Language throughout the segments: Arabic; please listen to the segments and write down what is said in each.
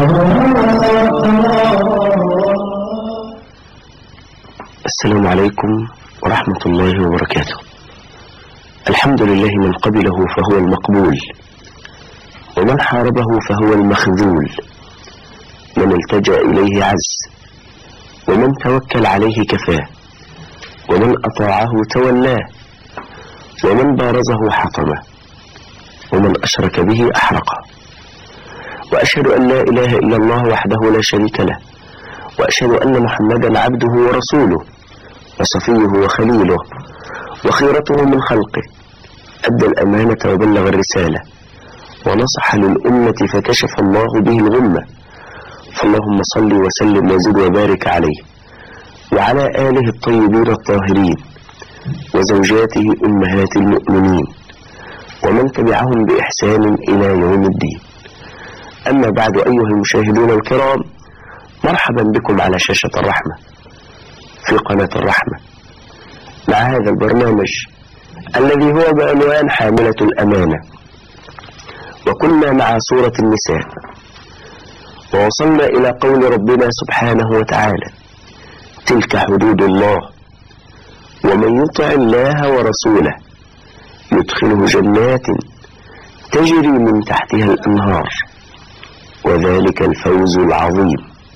السلام عليكم ورحمة الله وبركاته. الحمد لله من قبله فهو المقبول، ومن حاربه فهو المخذول، من التجأ إليه عز، ومن توكل عليه كفاه، ومن أطاعه تولاه، ومن بارزه حطمه، ومن أشرك به أحرقه. وأشهد أن لا إله إلا الله وحده لا شريك له، وأشهد أن محمدا عبده ورسوله وصفيه وخليله وخيرته من خلقه، أدى الأمانة وبلغ الرسالة ونصح للأمة فكشف الله به الغمة. فاللهم صل وسلم وزد وبارك عليه وعلى آله الطيبين الطاهرين وزوجاته أمهات المؤمنين ومن تبعهم بإحسان إلى يوم الدين. أما بعد، أيها المشاهدون الكرام، مرحبا بكم على شاشة الرحمة في قناة الرحمة مع هذا البرنامج الذي هو بعنوان حاملة الأمانة. وكنا مع سورة النساء، ووصلنا إلى قول ربنا سبحانه وتعالى: تلك حدود الله ومن يطع الله ورسوله يدخله جنات تجري من تحتها الأنهار وذلك الفوز العظيم.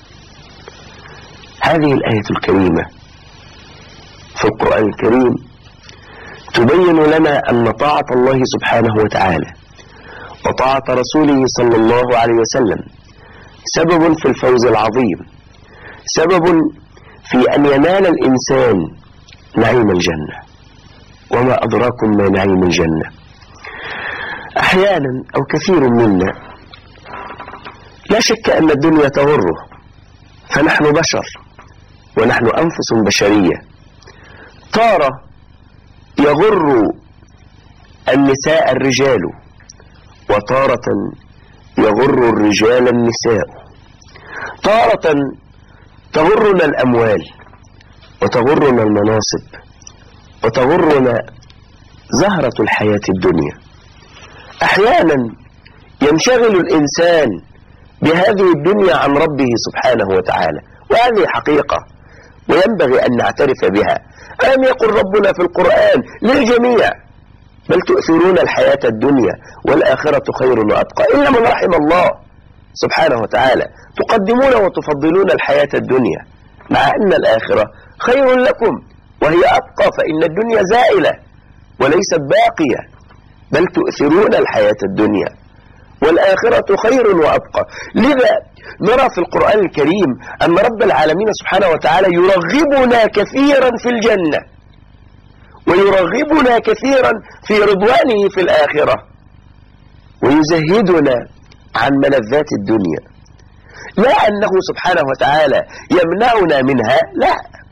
هذه الآية الكريمة في القرآن الكريم تبين لنا أن طاعة الله سبحانه وتعالى وطاعة رسوله صلى الله عليه وسلم سبب في الفوز العظيم، سبب في أن ينال الإنسان نعيم الجنة. وما أدراكم ما نعيم الجنة؟ أحيانا أو كثير منا لا شك أن الدنيا تغره، فنحن بشر ونحن أنفس بشرية. تارة يغر النساء الرجال، وتارة يغر الرجال النساء. تارة تغرنا الأموال وتغرنا المناصب وتغرنا زهرة الحياة الدنيا. أحيانا ينشغل الإنسان بهذه الدنيا عن ربه سبحانه وتعالى، وهذه حقيقة وينبغي أن نعترف بها. ألم يقل ربنا في القرآن للجميع: بل تؤثرون الحياة الدنيا والآخرة خير وأبقى، إلا من رحم الله سبحانه وتعالى. تقدمون وتفضلون الحياة الدنيا مع أن الآخرة خير لكم وهي أبقى، فإن الدنيا زائلة وليست باقية. بل تؤثرون الحياة الدنيا والآخرة خير وأبقى. لذا نرى في القرآن الكريم أن رب العالمين سبحانه وتعالى يرغبنا كثيرا في الجنة ويرغبنا كثيرا في رضوانه في الآخرة، ويزهدنا عن ملذات الدنيا. لا أنه سبحانه وتعالى يمنعنا منها، لا.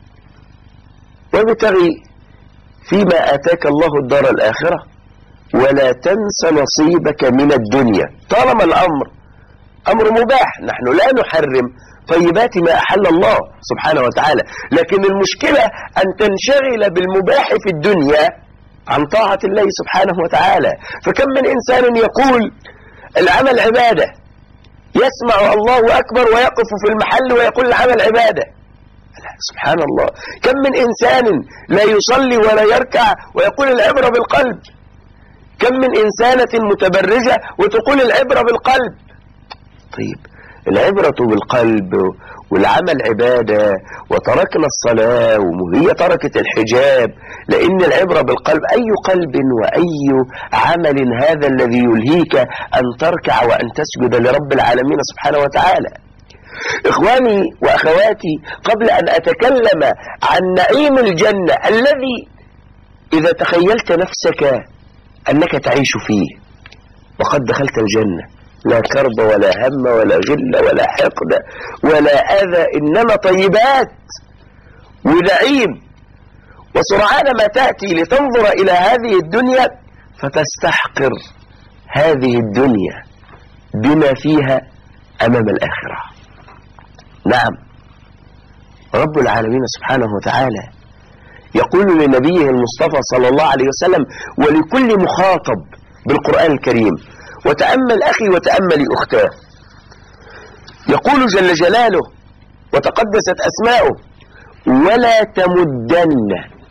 وابتغي فيما آتاك الله الدار الآخرة ولا تنس نصيبك من الدنيا. طالما الأمر أمر مباح، نحن لا نحرم طيبات ما أحل الله سبحانه وتعالى، لكن المشكلة أن تنشغل بالمباح في الدنيا عن طاعة الله سبحانه وتعالى. فكم من إنسان يقول العمل عبادة، يسمع الله أكبر ويقف في المحل ويقول العمل عبادة. سبحان الله. كم من إنسان لا يصلي ولا يركع ويقول العبرة بالقلب. كم من إنسانة متبرجة وتقول العبرة بالقلب. طيب، العبرة بالقلب والعمل عبادة، وتركنا الصلاة وهي تركت الحجاب، لأن العبرة بالقلب. أي قلب وأي عمل هذا الذي يلهيك أن تركع وأن تسجد لرب العالمين سبحانه وتعالى؟ إخواني وأخواتي، قبل أن أتكلم عن نعيم الجنة الذي إذا تخيلت نفسك أنك تعيش فيه وقد دخلت الجنة، لا كرب ولا هم ولا غل ولا حقد ولا أذى، إنما طيبات ونعيم. وسرعان ما تأتي لتنظر إلى هذه الدنيا فتستحقر هذه الدنيا بما فيها أمام الآخرة. نعم، رب العالمين سبحانه وتعالى يقول لنبيه المصطفى صلى الله عليه وسلم ولكل مخاطب بالقرآن الكريم، وتأمل أخي وتأملي أختاه، يقول جل جلاله وتقدست أسماؤه: ولا تمدن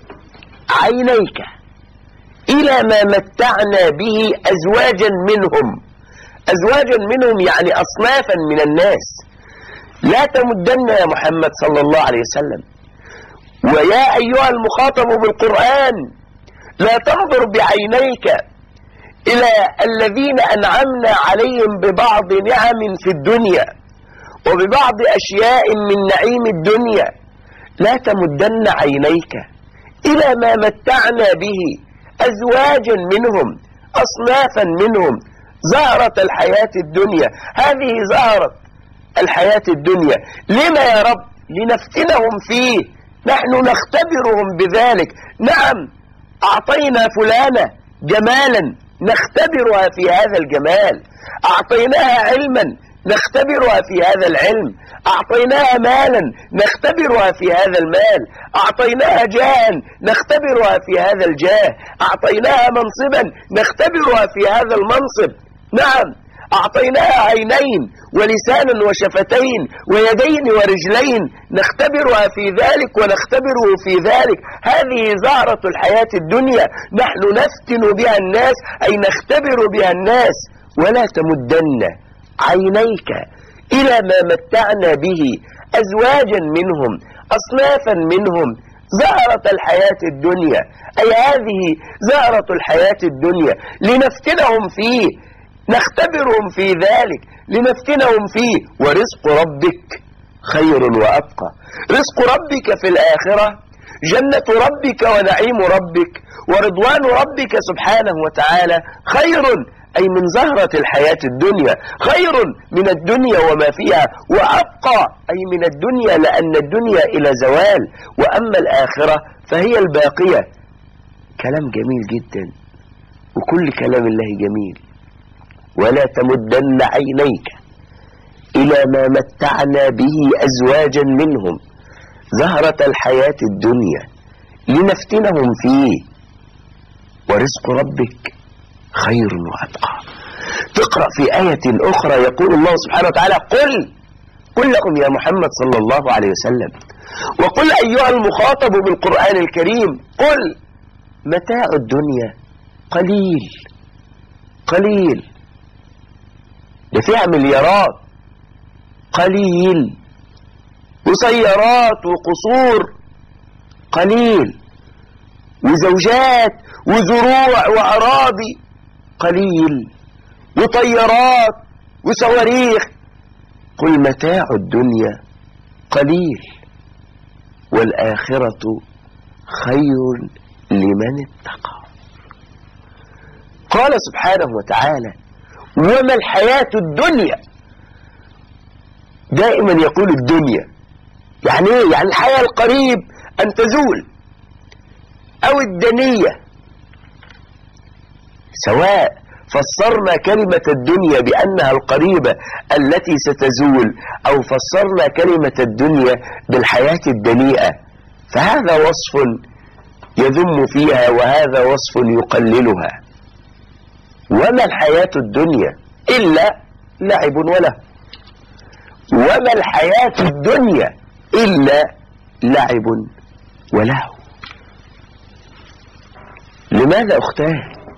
عينيك إلى ما متعنا به أزواجا منهم. أزواجا منهم يعني أصنافا من الناس. لا تمدن يا محمد صلى الله عليه وسلم، ويا أيها المخاطب بالقرآن لا تنظر بعينيك إلى الذين أنعمنا عليهم ببعض نعم في الدنيا وببعض أشياء من نعيم الدنيا. لا تمدن عينيك إلى ما متعنا به أزواجا منهم أصنافا منهم زهرة الحياة الدنيا. هذه زهرة الحياة الدنيا. لما يا رب؟ لنفتنهم فيه، نحن نختبرهم بذلك. نعم، أعطينا فلانة جمالا نختبرها في هذا الجمال، أعطيناها علما نختبرها في هذا العلم، أعطيناها مالا نختبرها في هذا المال، أعطيناها جاها نختبرها في هذا الجاه، أعطيناها منصبا نختبرها في هذا المنصب. نعم، أعطيناها عينين ولسانا وشفتين ويدين ورجلين نختبرها في ذلك ونختبره في ذلك. هذه زهرة الحياة الدنيا، نحن نفتن بها الناس، أي نختبر بها الناس. ولا تمدن عينيك إلى ما متعنا به أزواجا منهم أصنافا منهم زهرة الحياة الدنيا. أي هذه زهرة الحياة الدنيا لنفتنهم فيه، نختبرهم في ذلك لنفتنهم فيه. ورزق ربك خير وأبقى. رزق ربك في الآخرة جنة ربك ونعيم ربك ورضوان ربك سبحانه وتعالى خير، أي من زهرة الحياة الدنيا، خير من الدنيا وما فيها، وأبقى أي من الدنيا، لأن الدنيا إلى زوال، وأما الآخرة فهي الباقية. كلام جميل جدا، وكل كلام الله جميل. ولا تمدن عينيك إلى ما متعنا به أزواجا منهم زهرة الحياة الدنيا لنفتنهم فيه ورزق ربك خير وأبقى. تقرأ في آية أخرى يقول الله سبحانه وتعالى: قل لهم يا محمد صلى الله عليه وسلم، وقل أيها المخاطب بالقرآن الكريم، قل متاع الدنيا قليل قليل، ده فيها مليارات، قليل، وسيارات وقصور قليل، وزوجات وزروع وأراضي قليل، وطيارات وصواريخ. قل متاع الدنيا قليل والآخرة خير لمن اتقى. قال سبحانه وتعالى: وما الحياة الدنيا. دائما يقول الدنيا يعني ايه؟ يعني الحياة القريب أن تزول، أو الدنية، سواء فسرنا كلمة الدنيا بأنها القريبة التي ستزول، أو فسرنا كلمة الدنيا بالحياة الدنيئة، فهذا وصف يذم فيها وهذا وصف يقللها. وما الحياة الدنيا إلا لعب وله، وما الحياة الدنيا إلا لعب وله. لماذا أختاه؟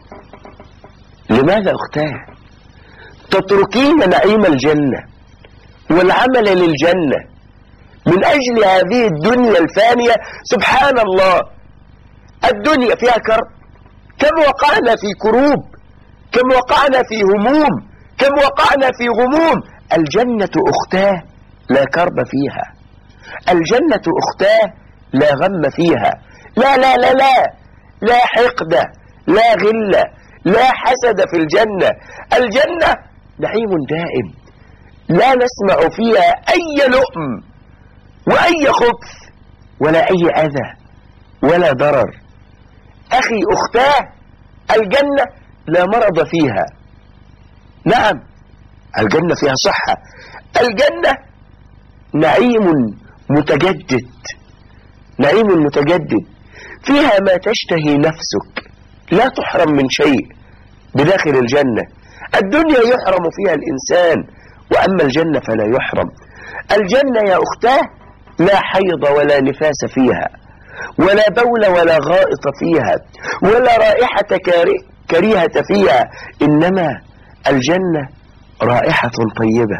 لماذا أختاه تتركين نعيم الجنة والعمل للجنة من أجل هذه الدنيا الفانية؟ سبحان الله، الدنيا فيها كرب، كم وقعنا في كروب، كم وقعنا في هموم، كم وقعنا في غموم. الجنة أختاه لا كرب فيها، الجنة أختاه لا غم فيها، لا لا لا لا لا حقد، لا غل، لا حسد في الجنة. الجنة نعيم دائم لا نسمع فيها أي لؤم وأي خبث ولا أي أذى ولا ضرر. أخي أختاه الجنة لا مرض فيها. نعم، الجنة فيها صحة، الجنة نعيم متجدد، نعيم متجدد، فيها ما تشتهي نفسك، لا تحرم من شيء بداخل الجنة. الدنيا يحرم فيها الإنسان وأما الجنة فلا يحرم. الجنة يا أختاه لا حيض ولا نفاس فيها، ولا بول ولا غائط فيها، ولا رائحة كريهة فيها، إنما الجنة رائحة طيبة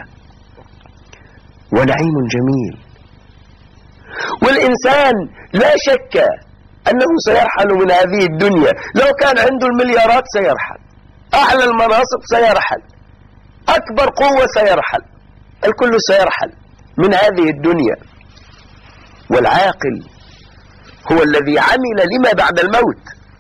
ونعيم جميل. والإنسان لا شك أنه سيرحل من هذه الدنيا، لو كان عنده المليارات سيرحل، أعلى المناصب سيرحل، أكبر قوة سيرحل، الكل سيرحل من هذه الدنيا. والعاقل هو الذي عمل لما بعد الموت.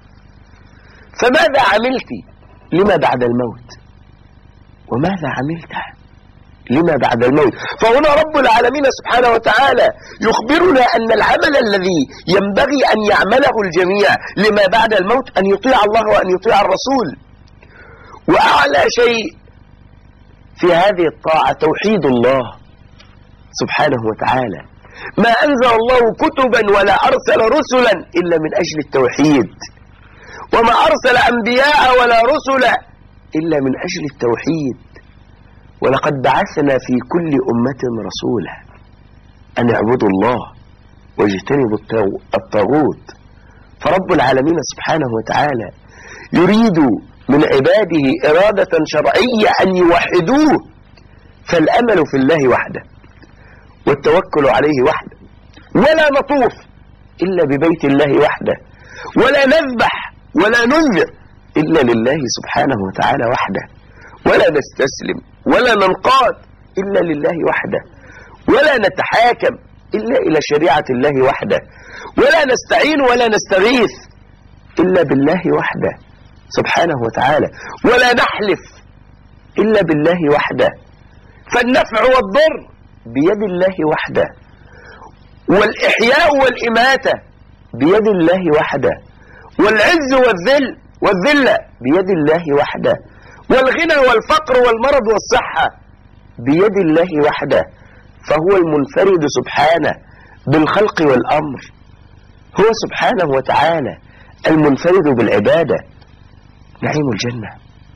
فماذا عملت لما بعد الموت؟ وماذا عملت لما بعد الموت؟ فهنا رب العالمين سبحانه وتعالى يخبرنا أن العمل الذي ينبغي أن يعمله الجميع لما بعد الموت أن يطيع الله وأن يطيع الرسول. وأعلى شيء في هذه الطاعة توحيد الله سبحانه وتعالى. ما أنزل الله كتبا ولا أرسل رسلا إلا من أجل التوحيد، وما أرسل أنبياء ولا رسلا إلا من أجل التوحيد. ولقد بعثنا في كل أمة رسولا أن اعبدوا الله واجتنبوا الطاغوت. فرب العالمين سبحانه وتعالى يريد من عباده إرادة شرعية أن يوحدوه. فالأمل في الله وحده والتوكل عليه وحده، ولا نطوف إلا ببيت الله وحده، ولا نذبح ولا ننذر إلا لله سبحانه وتعالى وحده، ولا نستسلم ولا ننقاد إلا لله وحده، ولا نتحاكم إلا إلى شريعة الله وحده، ولا نستعين ولا نستغيث إلا بالله وحده سبحانه وتعالى، ولا نحلف إلا بالله وحده. فالنفع والضر بيد الله وحده، والإحياء والإماتة بيد الله وحده، والعز والذلة بيد الله وحده، والغنى والفقر والمرض والصحة بيد الله وحده. فهو المنفرد سبحانه بالخلق والأمر، هو سبحانه وتعالى المنفرد بالعبادة. نعيم الجنة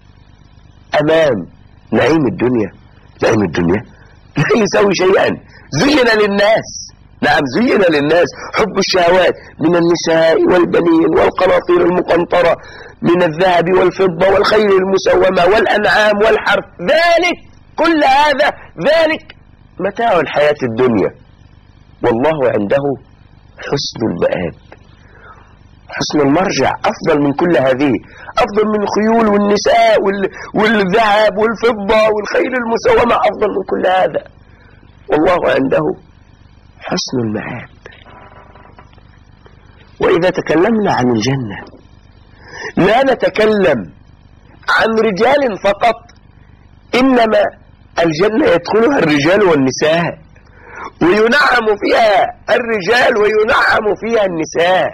أمام نعيم الدنيا. نعيم الدنيا لا يساوي شيئا. زين للناس، نعم زين للناس حب الشهوات من النساء والبنين والقناطير المقنطرة من الذهب والفضة والخيل المسومة والأنعام والحرث، ذلك كل هذا ذلك متاع الحياة الدنيا، والله عنده حسن المآب، حسن المرجع، أفضل من كل هذه، أفضل من الخيول والنساء والذهب والفضة والخيل المسومة، أفضل من كل هذا، والله عنده حسن المآب. وإذا تكلمنا عن الجنة لا نتكلم عن رجال فقط، إنما الجنة يدخلها الرجال والنساء، وينعم فيها الرجال وينعم فيها النساء.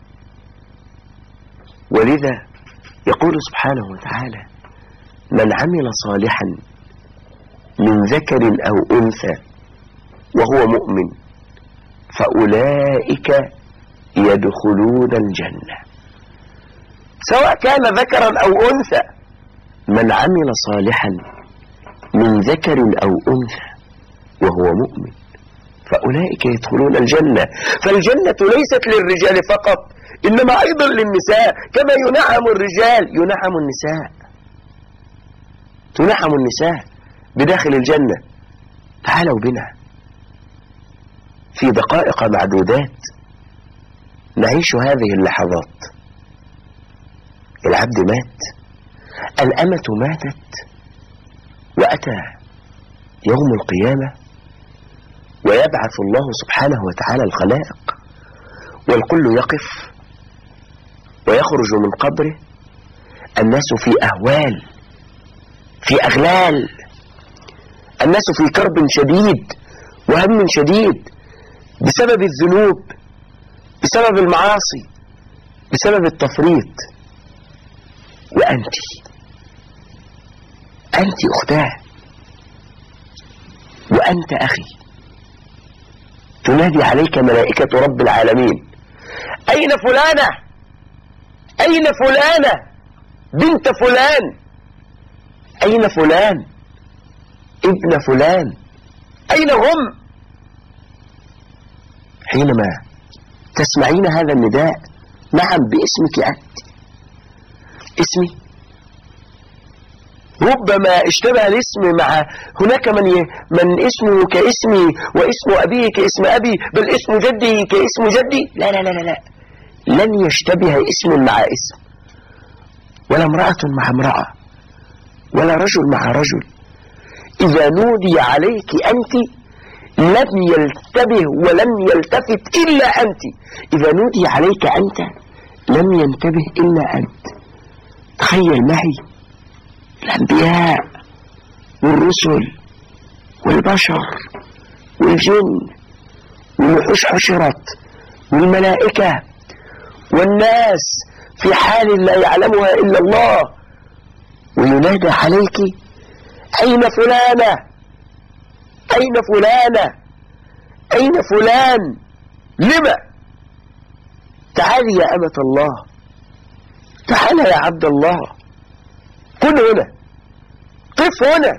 ولذا يقول سبحانه وتعالى: من عمل صالحا من ذكر أو أنثى وهو مؤمن فأولئك يدخلون الجنة. سواء كان ذكرا أو أنثى، من عمل صالحا من ذكر أو أنثى وهو مؤمن فأولئك يدخلون الجنة. فالجنة ليست للرجال فقط، إنما أيضا للنساء، كما ينعم الرجال ينعم النساء، تنعم النساء بداخل الجنة. تعالوا بنا في دقائق معدودات نعيش هذه اللحظات. العبد مات، الأمة ماتت، وأتى يوم القيامة ويبعث الله سبحانه وتعالى الخلائق، والكل يقف ويخرج من قبره، الناس في أهوال، في أغلال، الناس في كرب شديد وهم شديد بسبب الذنوب، بسبب المعاصي، بسبب التفريط. وأنت أختاه، وأنت أخي، تنادي عليك ملائكة رب العالمين: أين فلانة؟ أين فلانة بنت فلان؟ أين فلان؟ ابن فلان، أين هم؟ حينما تسمعين هذا النداء، نعم باسمك أنت، اسمي. ربما اشتبه الاسم مع هناك من اسمه كاسمي واسم أبيه كاسم أبي، بل اسم جدي كاسم جدي. لا لا لا لا، لن يشتبه اسم مع اسم، ولا امرأة مع امرأة، ولا رجل مع رجل. إذا نودي عليك أنت لم يلتبه ولم يلتفت إلا أنت، إذا نودي عليك أنت لم ينتبه إلا أنت. تخيل معي الأنبياء والرسل والبشر والجن والوحوش حشرت والملائكة والناس في حال لا يعلمها إلا الله، وينادى عليك أين فلانة؟ أين فلانة؟ أين فلان؟ لما؟ تعالي يا أمة الله، تعال يا عبد الله، كن هنا، قف هنا.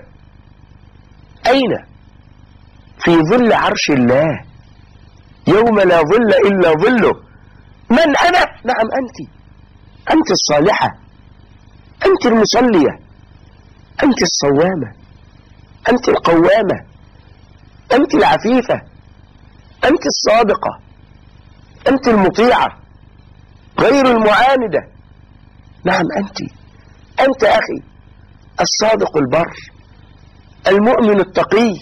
أين؟ في ظل عرش الله يوم لا ظل إلا ظله. من أنا؟ نعم أنت الصالحة، أنت المصلية، أنت الصوامة، أنت القوامة، أنت العفيفة، أنت الصادقة، أنت المطيعة غير المعاندة. نعم أنت أخي الصادق البر المؤمن التقي،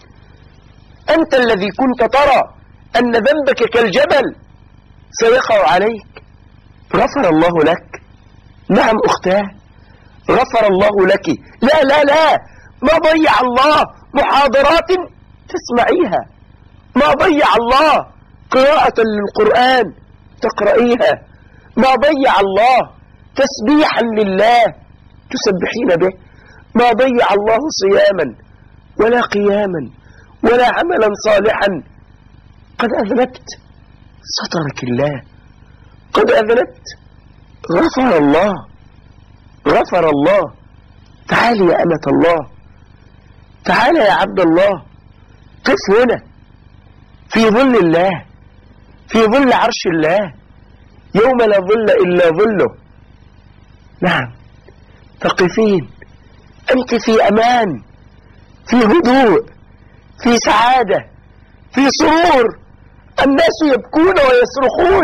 أنت الذي كنت ترى أن ذنبك كالجبل سيقع عليك، غفر الله لك. نعم أختاه، غفر الله لك. لا لا لا، ما ضيع الله محاضرات تسمعيها، ما ضيع الله قراءة للقرآن تقرأيها، ما ضيع الله تسبيحا لله تسبحين به، ما ضيع الله صياما ولا قياما ولا عملا صالحا. قد أذنبت سترك الله، قد أذنبت غفر الله، غفر الله. تعالي يا أمة الله، تعالى يا عبد الله، قف هنا في ظل الله، في ظل عرش الله يوم لا ظل إلا ظله. نعم تقفين أنت في أمان، في هدوء، في سعادة، في سرور. الناس يبكون ويصرخون،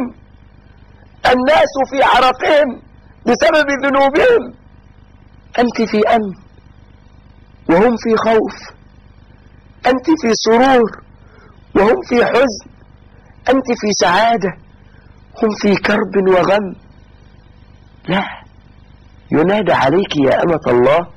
الناس في عرقهم بسبب ذنوبهم، أنت في أمن وهم في خوف، أنت في سرور وهم في حزن، أنت في سعادة هم في كرب وغم. لا، ينادى عليك يا أمة الله،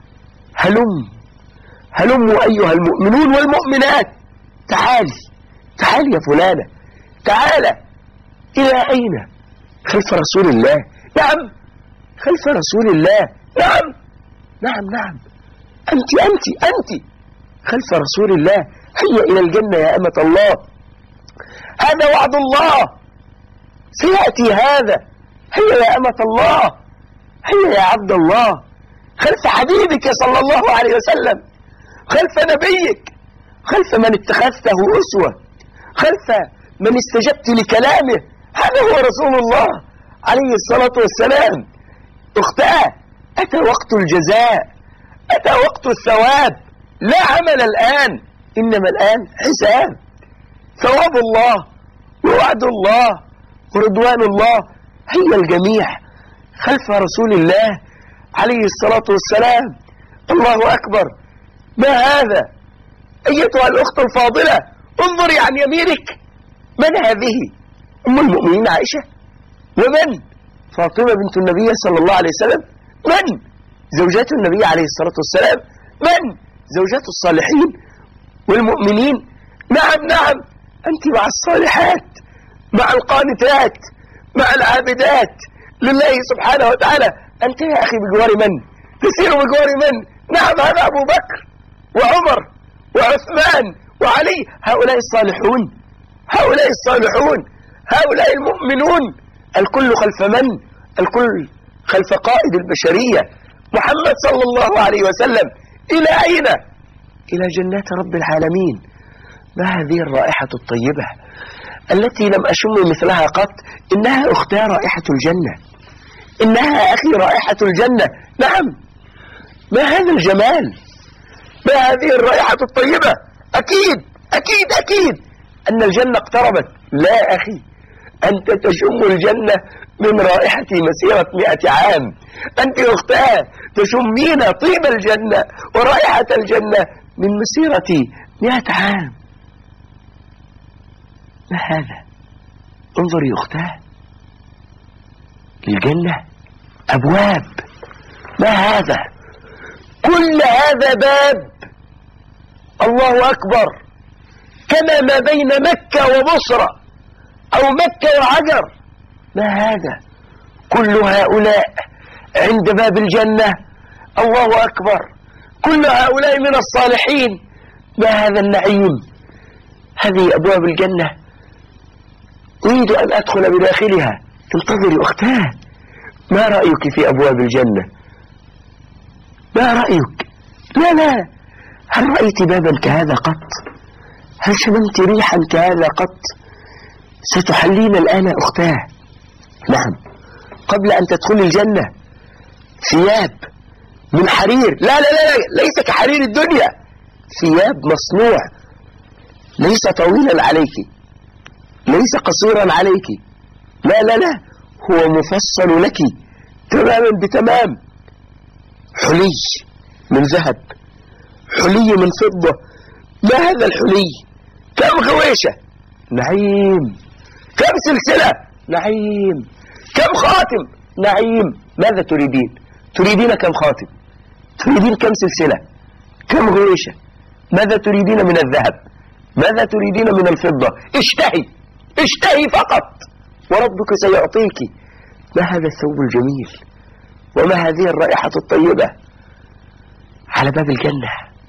هلموا أيها المؤمنون والمؤمنات، تعالي يا فلانة، تعالى. إلى أين؟ خلف رسول الله. نعم خلف رسول الله. نعم أنت خلف رسول الله. هيا إلى الجنة يا أمة الله، هذا وعد الله سيأتي هذا. هيا يا أمة الله، هيا يا عبد الله، خلف حبيبك صلى الله عليه وسلم، خلف نبيك، خلف من اتخذته أسوة، خلف من استجبت لكلامه. هذا هو رسول الله عليه الصلاة والسلام. أختاه، أتى وقت الجزاء، أتى وقت الثواب. لا عمل الآن، إنما الآن حساب. ثواب الله ووعد الله ورضوان الله. هيا الجميع خلف رسول الله عليه الصلاة والسلام. الله أكبر. ما هذا أيتها الأخت الفاضلة؟ انظري عن يمينك، من هذه؟ أم المؤمنين عائشة؟ ومن؟ فاطمة بنت النبي صلى الله عليه وسلم؟ من؟ زوجات النبي عليه الصلاة والسلام؟ من؟ زوجات الصالحين والمؤمنين. نعم أنت مع الصالحات، مع القانتات، مع العابدات لله سبحانه وتعالى. أنت يا أخي بجوار من؟ تسير بجوار من؟ نعم هذا أبو بكر وعمر وعثمان وعلي. هؤلاء الصالحون، هؤلاء الصالحون، هؤلاء المؤمنون. الكل خلف من؟ الكل خلف قائد البشرية محمد صلى الله عليه وسلم. إلى أين؟ إلى جنات رب العالمين. ما هذه الرائحة الطيبة التي لم أشم مثلها قط؟ إنها أختها رائحة الجنة، إنها أخي رائحة الجنة. نعم، ما هذا الجمال، ما هذه الرائحة الطيبة. أكيد أكيد أكيد أن الجنة اقتربت. لا أخي، أنت تشم الجنة من رائحة مسيرة 100 عام. أنت أختها تشمين طيب الجنة ورائحة الجنة من مسيرة 100 عام. ما هذا؟ انظري أختها، الجنة أبواب. ما هذا؟ كل هذا باب. الله أكبر. كما ما بين مكة وبصرة أو مكة وعجر. ما هذا؟ كل هؤلاء عند باب الجنة. الله أكبر. كل هؤلاء من الصالحين. ما هذا النعيم؟ هذه أبواب الجنة. أريد أن أدخل بداخلها. انتظري أختها، ما رأيك في أبواب الجنة؟ ما رأيك؟ لا لا، هل رأيت بابا كهذا قط؟ هل شممت ريحا كهذا قط؟ ستحلين الآن أختاه. نعم، قبل أن تدخل الجنة ثياب من حرير. لا لا لا، ليس كحرير الدنيا. ثياب مصنوع، ليس طويلا عليك، ليس قصيرا عليك. لا لا لا، هو مفصل لك تماما بتمام. حلي من ذهب، حلي من فضة. ما هذا الحلي؟ كم غويشة؟ نعيم. كم سلسلة؟ نعيم. كم خاتم؟ نعيم. ماذا تريدين؟ تريدين كم خاتم؟ تريدين كم سلسلة؟ كم غويشة؟ ماذا تريدين من الذهب؟ ماذا تريدين من الفضة؟ اشتهي، اشتهي فقط وربك سيعطيك. ما هذا الثوب الجميل وما هذه الرائحة الطيبة على باب الجنة.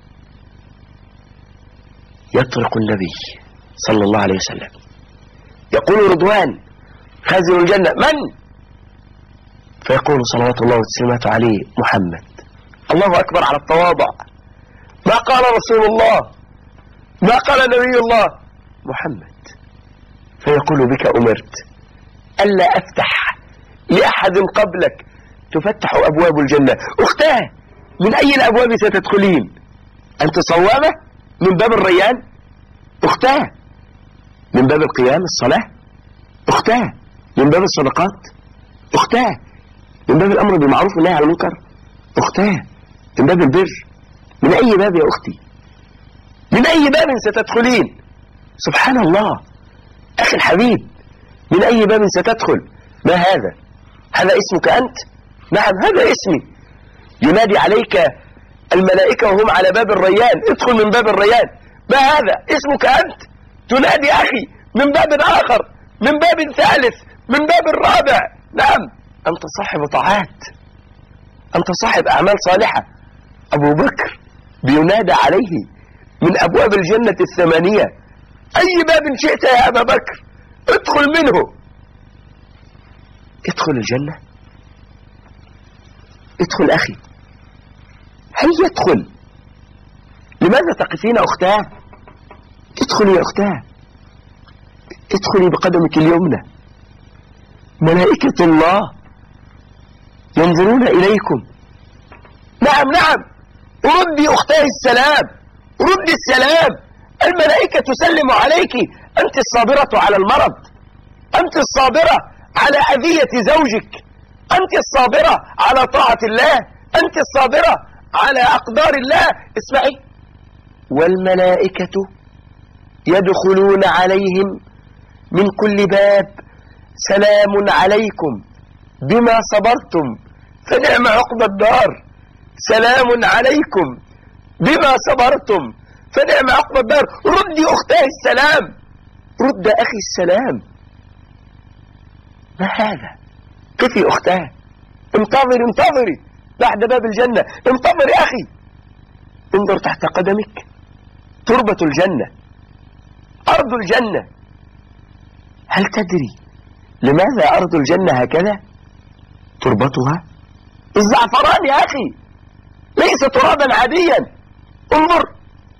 يطرق النبي صلى الله عليه وسلم يقول: رضوان خازن الجنة من؟ فيقول صلوات الله وسلامته عليه: محمد. الله أكبر على التواضع. ما قال رسول الله، ما قال نبي الله، محمد. فيقول: بك أمرت ألا أفتح لأحد قبلك. تفتح أبواب الجنة. أختاه، من أي الأبواب ستدخلين؟ أنت صوامة؟ من باب الريان. أختاه، من باب القيام الصلاة. أختاه، من باب الصدقات. أختاه، من باب الأمر بالمعروف والنهي عن المنكر. أختاه، من باب البر. من أي باب يا أختي؟ من أي باب ستدخلين؟ سبحان الله. أخي الحبيب، من أي باب ستدخل؟ ما هذا؟ هذا اسمك أنت؟ نعم، هذا اسمي. ينادي عليك الملائكة وهم على باب الريان: ادخل من باب الريان. ما هذا؟ اسمك أنت. تنادي أخي من باب آخر، من باب ثالث، من باب الرابع. نعم، أنت صاحب طاعات، أنت صاحب أعمال صالحة. أبو بكر بينادى عليه من أبواب الجنة 8. أي باب شئت يا أبا بكر ادخل منه. ادخل الجنة، ادخل أخي. هيا ادخل. لماذا تقفين أختاه؟ ادخلي يا أختاه، ادخلي بقدمك اليمنى. ملائكة الله ينظرون إليكم. نعم نعم، ردي أختاه السلام، ردي السلام. الملائكة تسلم عليك. أنت الصابرة على المرض، أنت الصابرة على أذية زوجك، أنت الصابرة على طاعة الله، أنت الصابرة على أقدار الله. اسمعي: والملائكة يدخلون عليهم من كل باب سلام عليكم بما صبرتم فنعم عقبى الدار. سلام عليكم بما صبرتم فنعم عقبى الدار. ردي أختاه السلام، رد أخي السلام. ما هذا؟ كفي أختاه. انتظري انتظري بعد باب الجنة. انتظري أخي. انظر تحت قدمك تربة الجنة، أرض الجنة. هل تدري لماذا أرض الجنة هكذا؟ تربتها الزعفران يا أخي، ليس ترابا عاديا. انظر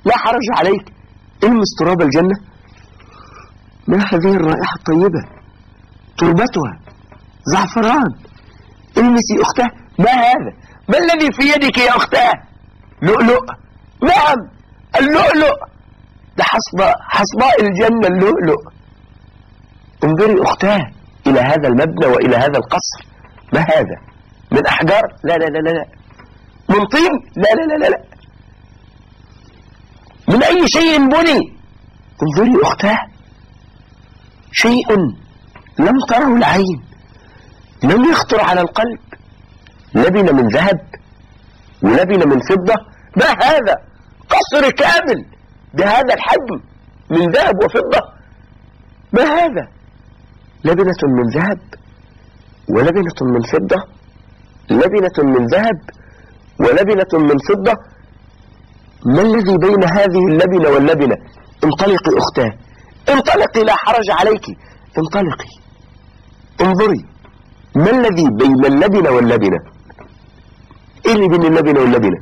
لا حرج عليك، المس تراب الجنة. ما هذه الرائحة الطيبة؟ تربتها زعفران. المسي أختاه. ما هذا؟ ما الذي في يدك يا أختاه؟ لؤلؤ. نعم اللؤلؤ، ده حصباء الجنة اللؤلؤ. انظري أختاه إلى هذا المبنى وإلى هذا القصر. ما هذا؟ من أحجار؟ لا لا لا لا. من طين؟ لا لا لا لا. من أي شيء بني؟ انظري أختاه، شيء لم تره العين، لم يخطر على القلب. لبن من ذهب ولبن من فضة. ما هذا؟ قصر كامل بهذا الحجم من ذهب وفضة. ما هذا؟ لبنة من ذهب ولبنة من فضة، لبنة من ذهب ولبنة من فضة. ما الذي بين هذه اللبنة واللبنة؟ انطلقي أختاه، انطلقي لا حرج عليك، انطلقي انظري. ما الذي بين اللبنة واللبنة؟ ايه اللي بين اللبنة واللبنة؟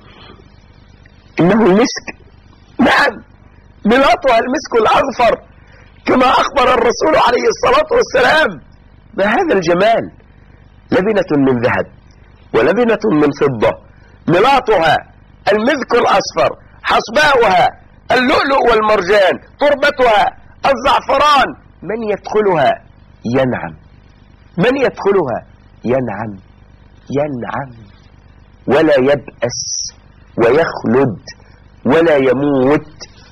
انه المسك. نعم، ملاطها المسك الأغفر كما أخبر الرسول عليه الصلاة والسلام. ما هذا الجمال؟ لبنة من ذهب ولبنة من فضة، ملاطها المذك الأصفر، حصباؤها اللؤلؤ والمرجان، تربتها الزعفران. من يدخلها ينعم، من يدخلها ينعم، ينعم ولا يبأس ويخلد ولا يموت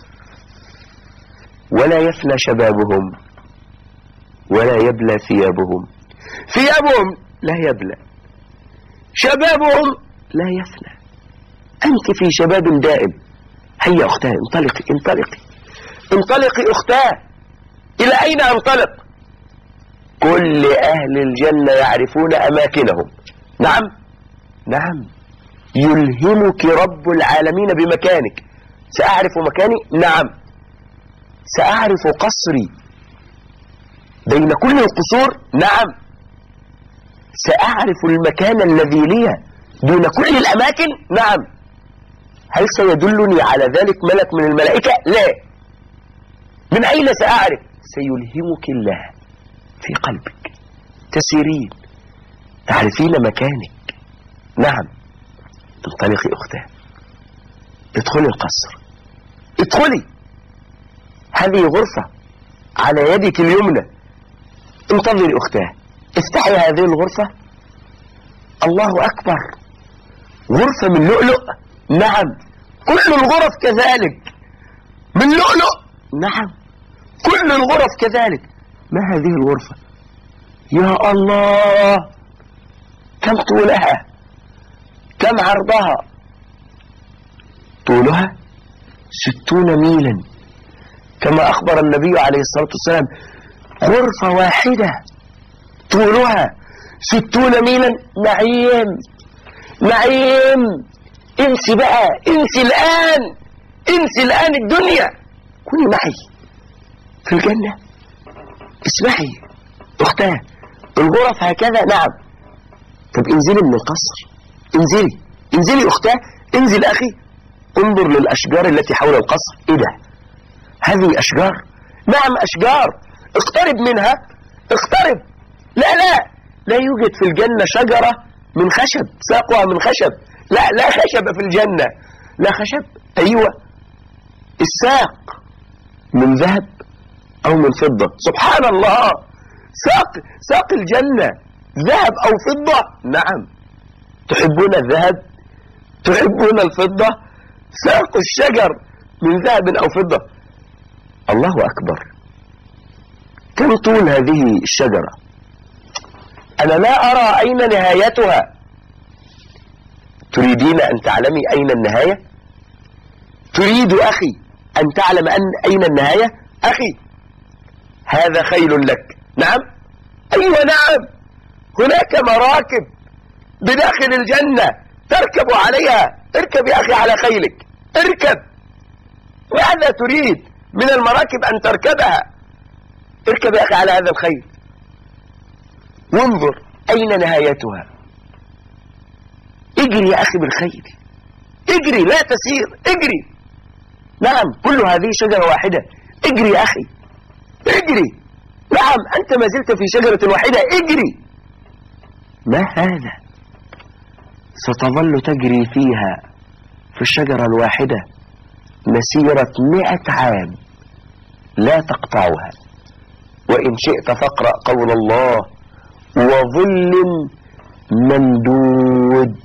ولا يفنى شبابهم ولا يبلى ثيابهم. ثيابهم لا يبلى، شبابهم لا يفنى. أنت في شباب دائم. هيا أختاه، انطلقي انطلقي انطلقي أختاه. إلى أين أنطلق؟ كل أهل الجنة يعرفون أماكنهم. نعم نعم، يلهمك رب العالمين بمكانك. سأعرف مكاني؟ نعم. سأعرف قصري بين كل القصور؟ نعم. سأعرف المكان الذي لي دون كل الأماكن؟ نعم. هل سيدلني على ذلك ملك من الملائكة؟ لا. من أين سأعرف؟ سيلهمك الله في قلبك، تسيرين تعرفين مكانك. نعم. انطلقي أختاه، ادخلي القصر، ادخلي. هذه غرفة على يدك اليمنى. انتظري أختاه، افتحي هذه الغرفة. الله أكبر، غرفة من لؤلؤ. نعم، كل الغرف كذلك من لؤلؤ. نعم، كل الغرف كذلك. ما هذه الغرفة؟ يا الله، كم طولها، كم عرضها؟ طولها 60 ميلا كما أخبر النبي عليه الصلاة والسلام. غرفة واحدة طولها 60 ميلا. نعيم نعيم. انسي بقى، انسي الآن، انسي الآن الدنيا، كوني معي في الجنة. اسمعي أختاه، الغرف هكذا. نعم. طب انزلي من القصر، انزلي انزلي أختاه، انزل أخي. انظر للأشجار التي حول القصر. ايه ده؟ هذه أشجار. نعم أشجار. اقترب منها، اقترب. لا لا، لا يوجد في الجنة شجرة من خشب، ساقها من خشب. لا، لا خشب في الجنة، لا خشب. أيوة، الساق من ذهب أو من فضة. سبحان الله، ساق الجنة ذهب أو فضة. نعم. تحبون الذهب، تحبون الفضة، ساق الشجر من ذهب أو فضة. الله أكبر. كم طول هذه الشجرة؟ أنا لا أرى أين نهايتها. تريدين أن تعلمي أين النهاية؟ تريد أخي أن تعلم أين النهاية؟ أخي، هذا خيل لك. نعم. أيوة نعم، هناك مراكب بداخل الجنة تركب عليها. اركب يا أخي على خيلك، اركب. ماذا تريد من المراكب أن تركبها؟ اركب يا أخي على هذا الخيل وانظر أين نهايتها. اجري يا أخي بالخيل، اجري، لا تسير، اجري. نعم، كل هذه شجرة واحدة. اجري يا أخي، اجري. نعم، أنت ما زلت في شجرة واحدة، اجري. ما هذا؟ ستظل تجري فيها في الشجرة الواحدة مسيرة 100 عام لا تقطعها. وإن شئت فاقرأ قول الله: وظل ممدود.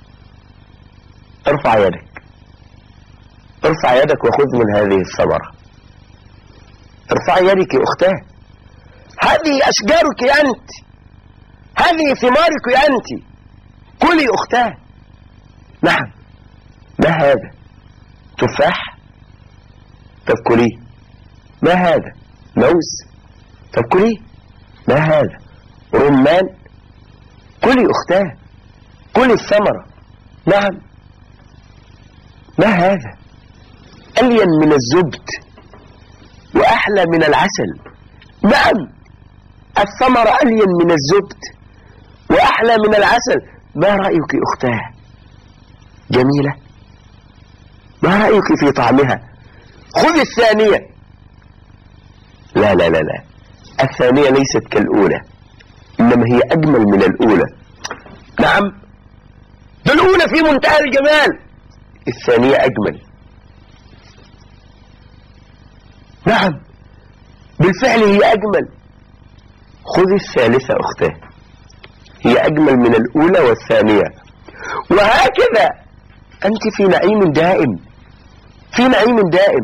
ارفع يدك، ارفع يدك وخذ من هذه الثمرة. ارفع يدك يا أختاه، هذه أشجارك أنت، هذه ثمارك أنت، كلي أختاه. نعم. ما هذا؟ تفاح؟ طب كليه. ما هذا؟ موز؟ طب كليه. ما هذا؟ رمان؟ كلي أختاه، كلي الثمرة. نعم. ما هذا؟ ألين من الزبد وأحلى من العسل. نعم، الثمرة ألين من الزبد وأحلى من العسل. ما رأيك أختاه؟ جميلة؟ ما رأيك في طعمها؟ خذ الثانية. لا لا لا لا، الثانية ليست كالأولى، إنما هي أجمل من الأولى. نعم، الأولى في منتهى الجمال، الثانية أجمل. نعم، بالفعل هي أجمل. خذ الثالثة أختاه، هي أجمل من الأولى والثانية. وهكذا أنت في نعيم دائم، في نعيم دائم.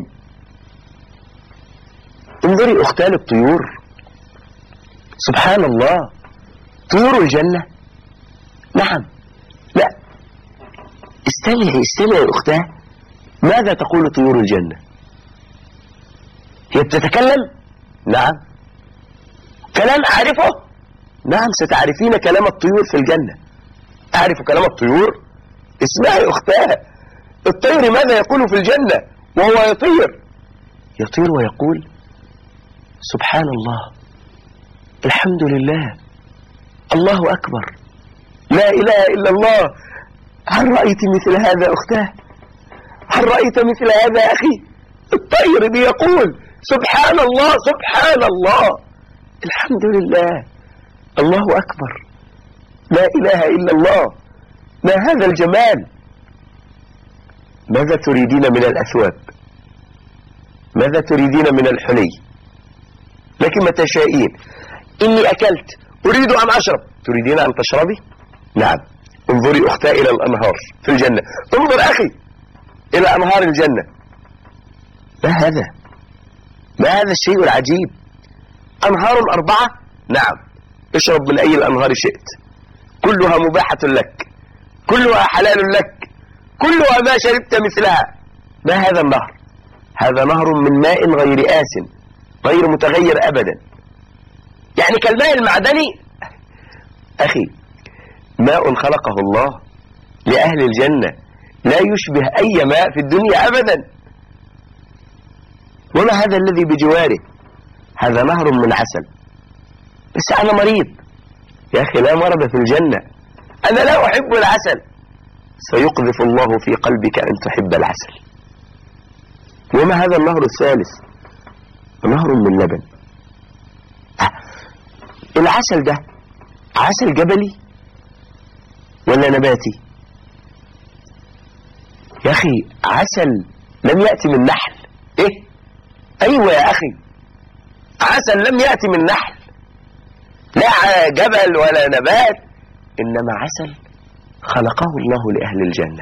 انظري أختان الطيور، سبحان الله، طيور الجنة. نعم. لا، استمعي استمعي يا أختاه، ماذا تقول طيور الجنة؟ هي بتتكلم؟ نعم. كلام أعرفه؟ نعم، ستعرفين كلام الطيور في الجنة. أعرف كلام الطيور؟ اسمعي أختاه، الطير ماذا يقول في الجنة وهو يطير؟ يطير ويقول: سبحان الله، الحمد لله، الله أكبر، لا إله إلا الله. هل رأيت مثل هذا أختاه؟ هل رأيت مثل هذا أخي؟ الطير بيقول: سبحان الله، سبحان الله، الحمد لله، الله أكبر، لا إله إلا الله. ما هذا الجمال؟ ماذا تريدين من الأثواب؟ ماذا تريدين من الحلي؟ لكن ما تشائين. إني أكلت، أريد أن أشرب. تريدين أن تشربي؟ نعم. انظري أختاه إلى الأنهار في الجنة. انظر أخي إلى أنهار الجنة. ما هذا؟ ما هذا الشيء العجيب؟ أنهار 4؟ نعم، اشرب من أي الأنهار شئت، كلها مباحة لك، كلها حلال لك، كلها ما شربت مثلها. ما هذا النهر؟ هذا نهر من ماء غير آسن، غير متغير أبدا، يعني كالماء المعدني. أخي، ماء خلقه الله لأهل الجنة لا يشبه أي ماء في الدنيا أبدا. وما هذا الذي بجواره؟ هذا نهر من عسل. بس أنا مريض يا أخي، لا مرض في الجنة، أنا لا أحب العسل. سيقذف الله في قلبك أن تحب العسل. وما هذا النهر الثالث؟ نهر من لبن. العسل ده عسل جبلي ولا نباتي؟ يا أخي، عسل لم يأتي من نحل. إيه؟ أيوة يا أخي، عسل لم يأتي من نحل، لا جبل ولا نبات، إنما عسل خلقه الله لأهل الجنة.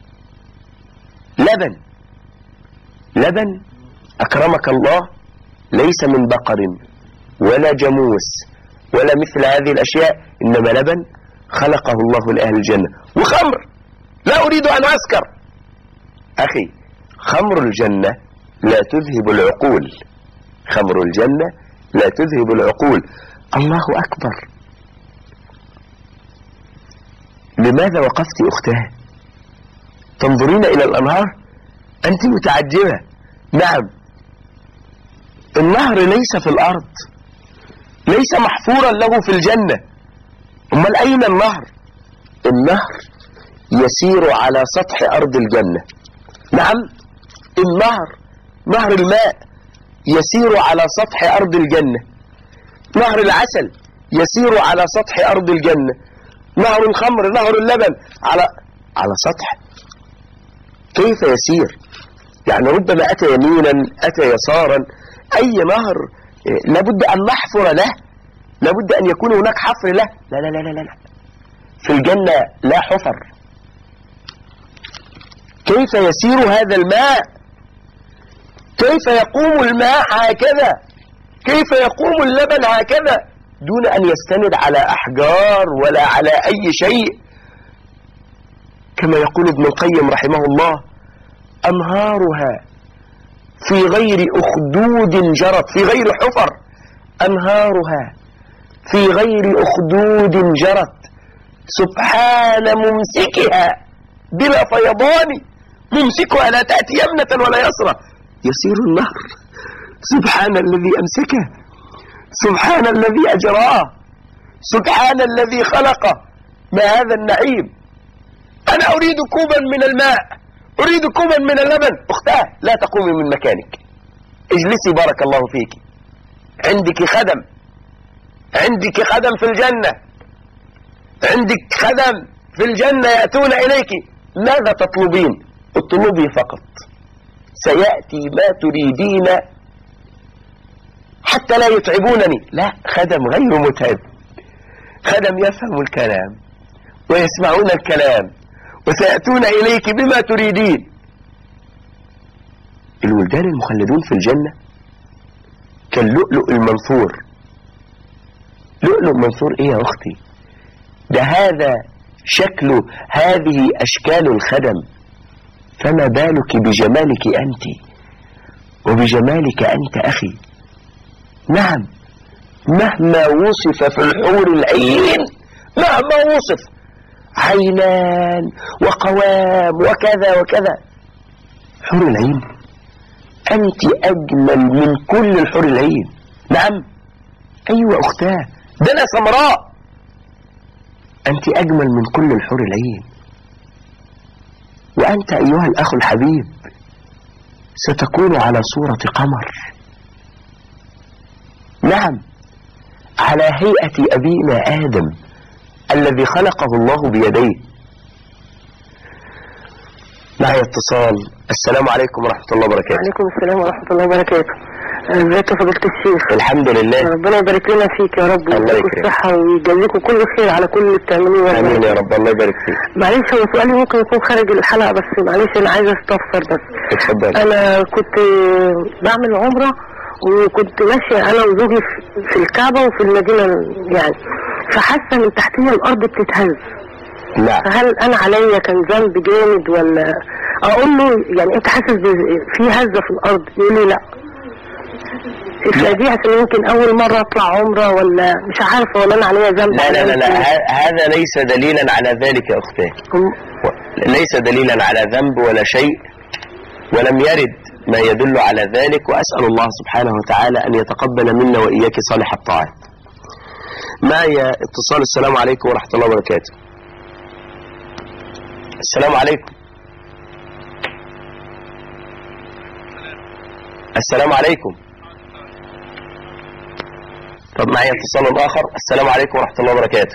لبن، لبن أكرمك الله، ليس من بقر ولا جاموس ولا مثل هذه الأشياء، إنما لبن خلقه الله لأهل الجنة. وخمر، لا أريد أن أسكر. أخي، خمر الجنة لا تذهب العقول، خمر الجنة لا تذهب العقول. الله أكبر. لماذا وقفت أختاه؟ تنظرين إلى الأنهار؟ أنت متعجبة. نعم، النهر ليس في الأرض، ليس محفورا له في الجنة. أمال أين النهر؟ النهر يسير على سطح أرض الجنة. نعم، نهر الماء يسير على سطح أرض الجنة، نهر العسل يسير على سطح أرض الجنة، نهر الخمر، نهر اللبن على سطح. كيف يسير؟ يعني ربما أتى يمينا أتى يسارا. أي نهر لابد أن نحفر له، لابد أن يكون هناك حفر له. لا لا لا لا لا، في الجنة لا حفر. كيف يسير هذا الماء؟ كيف يقوم الماء هكذا؟ كيف يقوم اللبن هكذا دون أن يستند على أحجار ولا على أي شيء؟ كما يقول ابن القيم رحمه الله: أنهارها في غير أخدود جرت، في غير حفر، أنهارها في غير أخدود جرت، سبحان ممسكها بلا فيضان، ممسكها لا تأتي يمنة ولا يسرى، يسير النهر. سبحان الذي أمسكه، سبحان الذي أجراه، سبحان الذي خلقه. ما هذا النعيم؟ أنا أريد كوبا من الماء، أريد كوبا من اللبن. أختاه لا تقومي من مكانك، اجلسي بارك الله فيك، عندك خدم، عندك خدم في الجنة، عندك خدم في الجنة يأتون إليك. ماذا تطلبين؟ اطلبي فقط، سيأتي ما تريدين حتى لا يتعبونني. لا، خدم غير متعب، خدم يفهم الكلام ويسمعون الكلام وسيأتون إليك بما تريدين. الولدان المخلدون في الجنة كاللؤلؤ المنثور. لؤلؤ منثور ايه يا اختي؟ ده هذا شكل، هذه اشكال الخدم، فما بالك بجمالك انت وبجمالك انت اخي. نعم، مهما وصف في الحور العين، مهما وصف، عينان وقوام وكذا وكذا، حور العين أنت أجمل من كل الحور العين. نعم، أيوة أختاه، ده أنا سمراء، أنت أجمل من كل الحور العين. وأنت أيها الأخ الحبيب ستكون على صورة قمر. نعم، على هيئة أبينا آدم الذي خلقه الله بيديه. معي اتصال. السلام عليكم ورحمة الله وبركاته. وعليكم السلام ورحمة الله وبركاته. ازيك يا فضيلة الشيخ؟ الحمد لله. ربنا يبارك لنا فيك يا رب، ويديكم الصحة ويجازيكم كل خير على كل اللي بتعملوه. امين يا رب، الله يبارك فيك. معلش، هو سؤالي ممكن يكون خارج الحلقة، بس معلش انا عايزة استفسر بس. اتفضل. انا كنت بعمل عمرة وكنت ماشية انا وزوجي في الكعبة وفي المدينة يعني، فحاسة من تحتية الارض بتتهز. لا، فهل انا عليا كان ذنب جامد ولا؟ اقول له يعني انت حاسس في هزة في الارض؟ يقول لي لا. دي عشان يمكن اول مرة اطلع عمرة ولا مش عارفة، ولا انا عليا ذنب؟ لا لا لا, لا. هذا ليس دليلا على ذلك يا اختي، ليس دليلا على ذنب ولا شيء، ولم يرد ما يدل على ذلك. واسأل الله سبحانه وتعالى ان يتقبل منا واياك صالح الطاعات. معي اتصال. السلام عليكم ورحمة الله وبركاته. السلام عليكم. السلام عليكم. طب معي اتصال آخر. السلام عليكم ورحمة الله وبركاته.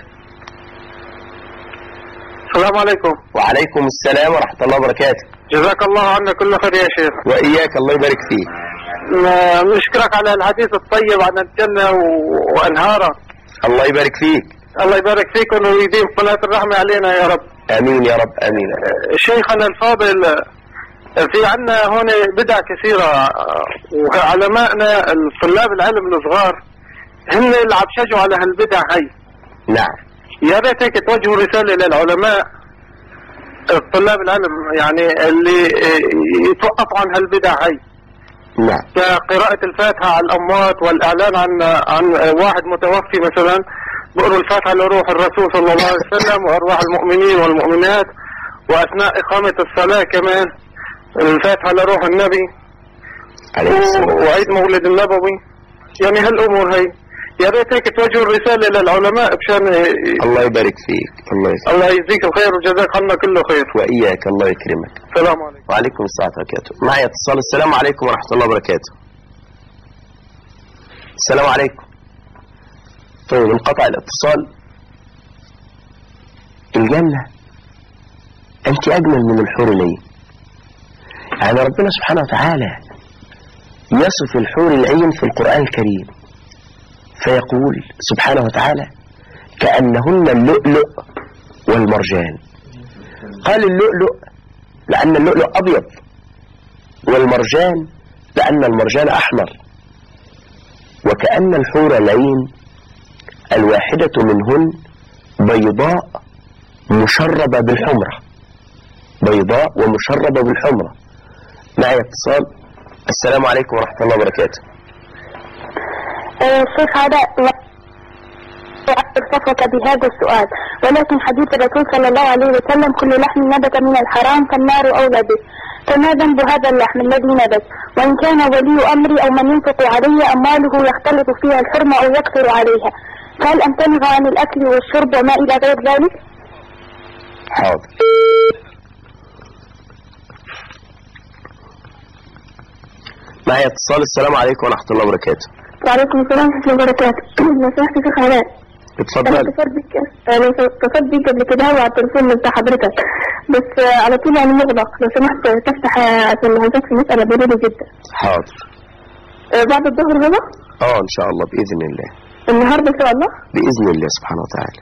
السلام عليكم. وعليكم السلام ورحمة الله وبركاته. جزاك الله عنا كل خير يا شيخ. وإياك، الله يبارك فيك. نشكرك على الحديث الطيب عن الجنة وأنهارها. الله يبارك فيك. الله يبارك فيكم ويديم قناة الرحمة علينا يا رب. آمين يا رب، آمين. شيخنا الفاضل، في عنا هون بدع كثيرة، وعلمائنا الطلاب العلم الصغار هن اللي عم يشجعوا على هالبدع هي. نعم. يا ريت هيك توجهوا رسالة للعلماء الطلاب العلم، يعني اللي يتوقفوا عن هالبدع هي. نعم. كقراءة الفاتحة على الأموات، والإعلان عن واحد متوفي مثلا، بقروا الفاتحة لروح الرسول صلى الله عليه وسلم وأرواح المؤمنين والمؤمنات، وأثناء إقامة الصلاة كمان الفاتحة لروح النبي عليه السلام، وعيد مولد النبوي. يعني هالأمور هي يا ريت هيك توجهوا الرسالة للعلماء مشان الله يبارك فيك. الله يجزيك الخير وجزاك عنا كله خير. وإياك، الله يكرمك. السلام عليكم. وعليكم السلام وبركاته. معي اتصال. السلام عليكم ورحمة الله وبركاته. السلام عليكم. طيب انقطع الاتصال. الجنة أنت أجمل من الحور العين. يعني ربنا سبحانه وتعالى يصف الحور العين في القرآن الكريم فيقول سبحانه وتعالى كأنهن اللؤلؤ والمرجان. قال اللؤلؤ لأن اللؤلؤ أبيض، والمرجان لأن المرجان أحمر. وكأن الحور العين الواحدة منهن بيضاء مشربة بالحمرة، بيضاء ومشربة بالحمرة. معي اتصال. السلام عليكم ورحمة الله وبركاته. شيخ علاء، صفك بهذا السؤال، ولكن حديث الرسول صلى الله عليه وسلم كل لحم نبت من الحرام فالنار أولى به، فما ذنب هذا اللحم الذي نبت؟ وإن كان ولي أمري أو من ينفق علي أمواله يختلط فيها الحرمة أو يكثر عليها، فهل أمتنع عن الأكل والشرب وما إلى غير ذلك؟ حاضر. معي اتصال. السلام عليكم ورحمة الله وبركاته. وعليكم السلام ورحمة الله وبركاته. لو سمحت شيخ علاء، اتفضل. أنا اتصلت بك قبل كده وعلى التليفون بتاع حضرتك، بس على طول يعني مغلق. لو سمحت تفتح عشان هنشوف في مسألة ضرورية جدا. حاضر. بعد الظهر بقى؟ إن شاء الله بإذن الله. النهارده إن شاء الله؟ بإذن الله سبحانه وتعالى.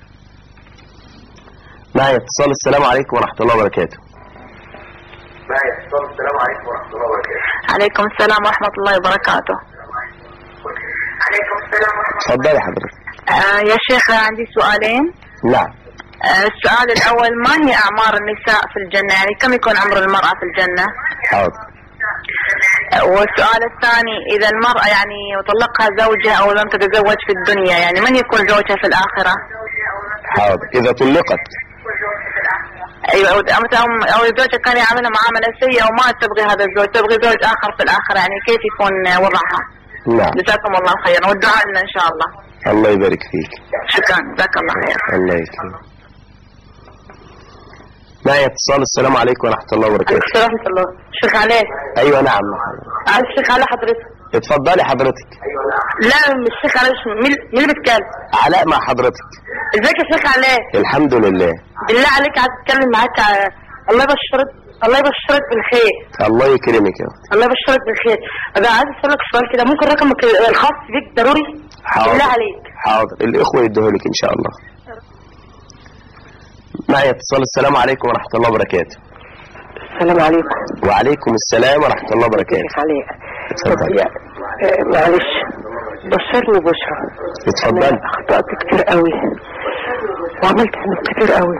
معي اتصال. السلام عليكم ورحمة الله وبركاته. معي اتصال. السلام عليكم ورحمة الله وبركاته. عليكم السلام ورحمة الله وبركاته. عليكم السلام ورحمة الله. تفضلي حضرتك. يا شيخ عندي سؤالين. نعم. السؤال الأول، ما هي أعمار النساء في الجنة؟ يعني كم يكون عمر المرأة في الجنة؟ حاضر. والسؤال الثاني، إذا المرأة يعني طلقها زوجها أو لم تتزوج في الدنيا، يعني من يكون زوجها في الآخرة؟ حاضر. إذا طلقت. أيوة، أو زوجها كان يعملها معاملة سيئة وما تبغي هذا الزوج، تبغي زوج آخر في الآخرة، يعني كيف يكون وضعها؟ نعم. جزاكم الله خيرا، والدعاء لنا إن شاء الله. الله يبارك فيك. شكرا، جزاك الله خير. الله يكرمك. معي اتصال. السلام عليكم ورحمة الله وبركاته. ورحمة الله. شيخ علاء. أيوة نعم. عايز الشيخ علاء حضرتك. اتفضلي حضرتك. لا مش الشيخ علاء، مين اللي بيتكلم؟ علاء مع حضرتك. ازيك يا شيخ علاء؟ الحمد لله. بالله عليك عايز اتكلم معاك. الله يبشرك بالخير. الله يكرمك يا أختي. الله يبشرك بالخير. انا عايز اسالك سؤال كده، ممكن رقمك الخاص بيك ضروري؟ حاضر. بالله عليك. حاضر، الإخوة يديهولك إن شاء الله. معي اتصال. السلام عليكم ورحمة الله وبركاته. السلام عليكم. وعليكم السلام ورحمة الله وبركاته. شيخ علاء، اتفضل. معلش بشرني بشرى. اتفضل. أخطأت كتير قوي وعملت ذنوب كتير قوي،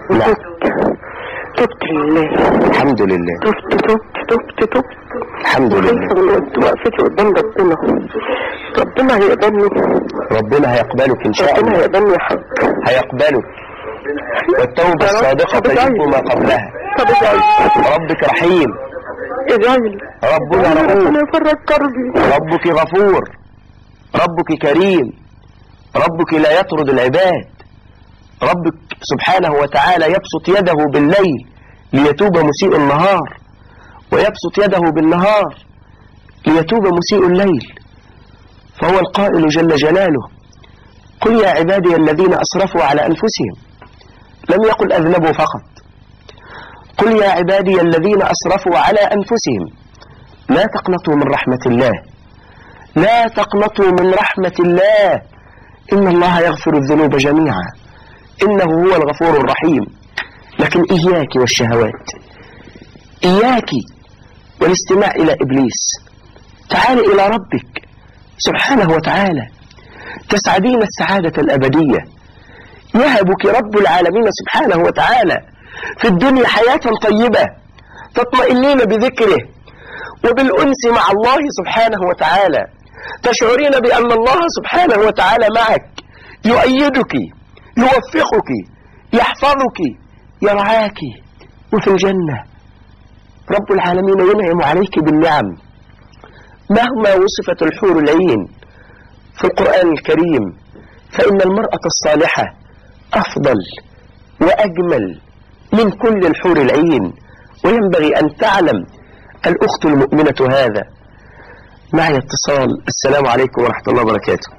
تبت لله. الحمد لله. تبت الحمد لله. وقفتي قدام ربنا هيقبلني. ربنا هيقبلك إن شاء الله. ربنا هيقبلني يا حاج. هيقبلك. والتوبة الصادقة تجب ما قبلها. ربك رحيم. ربنا رؤوف. ربك غفور. ربك كريم. ربك لا يطرد العباد. ربك سبحانه وتعالى يبسط يده بالليل ليتوب مسيء النهار، ويبسط يده بالنهار ليتوب مسيء الليل. فهو القائل جل جلاله: قل يا عبادي الذين أسرفوا على أنفسهم. لم يقل أذنبوا فقط. قل يا عبادي الذين أسرفوا على أنفسهم لا تقنطوا من رحمة الله، لا تقنطوا من رحمة الله، إن الله يغفر الذنوب جميعا إنه هو الغفور الرحيم. لكن إياك والشهوات، إياك والاستماع إلى إبليس. تعالي إلى ربك سبحانه وتعالى تسعدين السعادة الأبدية. يهبك رب العالمين سبحانه وتعالى في الدنيا حياة طيبة تطمئنين بذكره وبالأنس مع الله سبحانه وتعالى، تشعرين بأن الله سبحانه وتعالى معك، يؤيدك، يوفقك، يحفظك، يرعاك. وفي الجنة رب العالمين ينعم عليك بالنعم مهما وصفت الحور العين، في القرآن الكريم، فإن المرأة الصالحة أفضل وأجمل من كل الحور العين، وينبغي أن تعلم الأخت المؤمنة هذا. معي اتصال. السلام عليكم ورحمة الله وبركاته.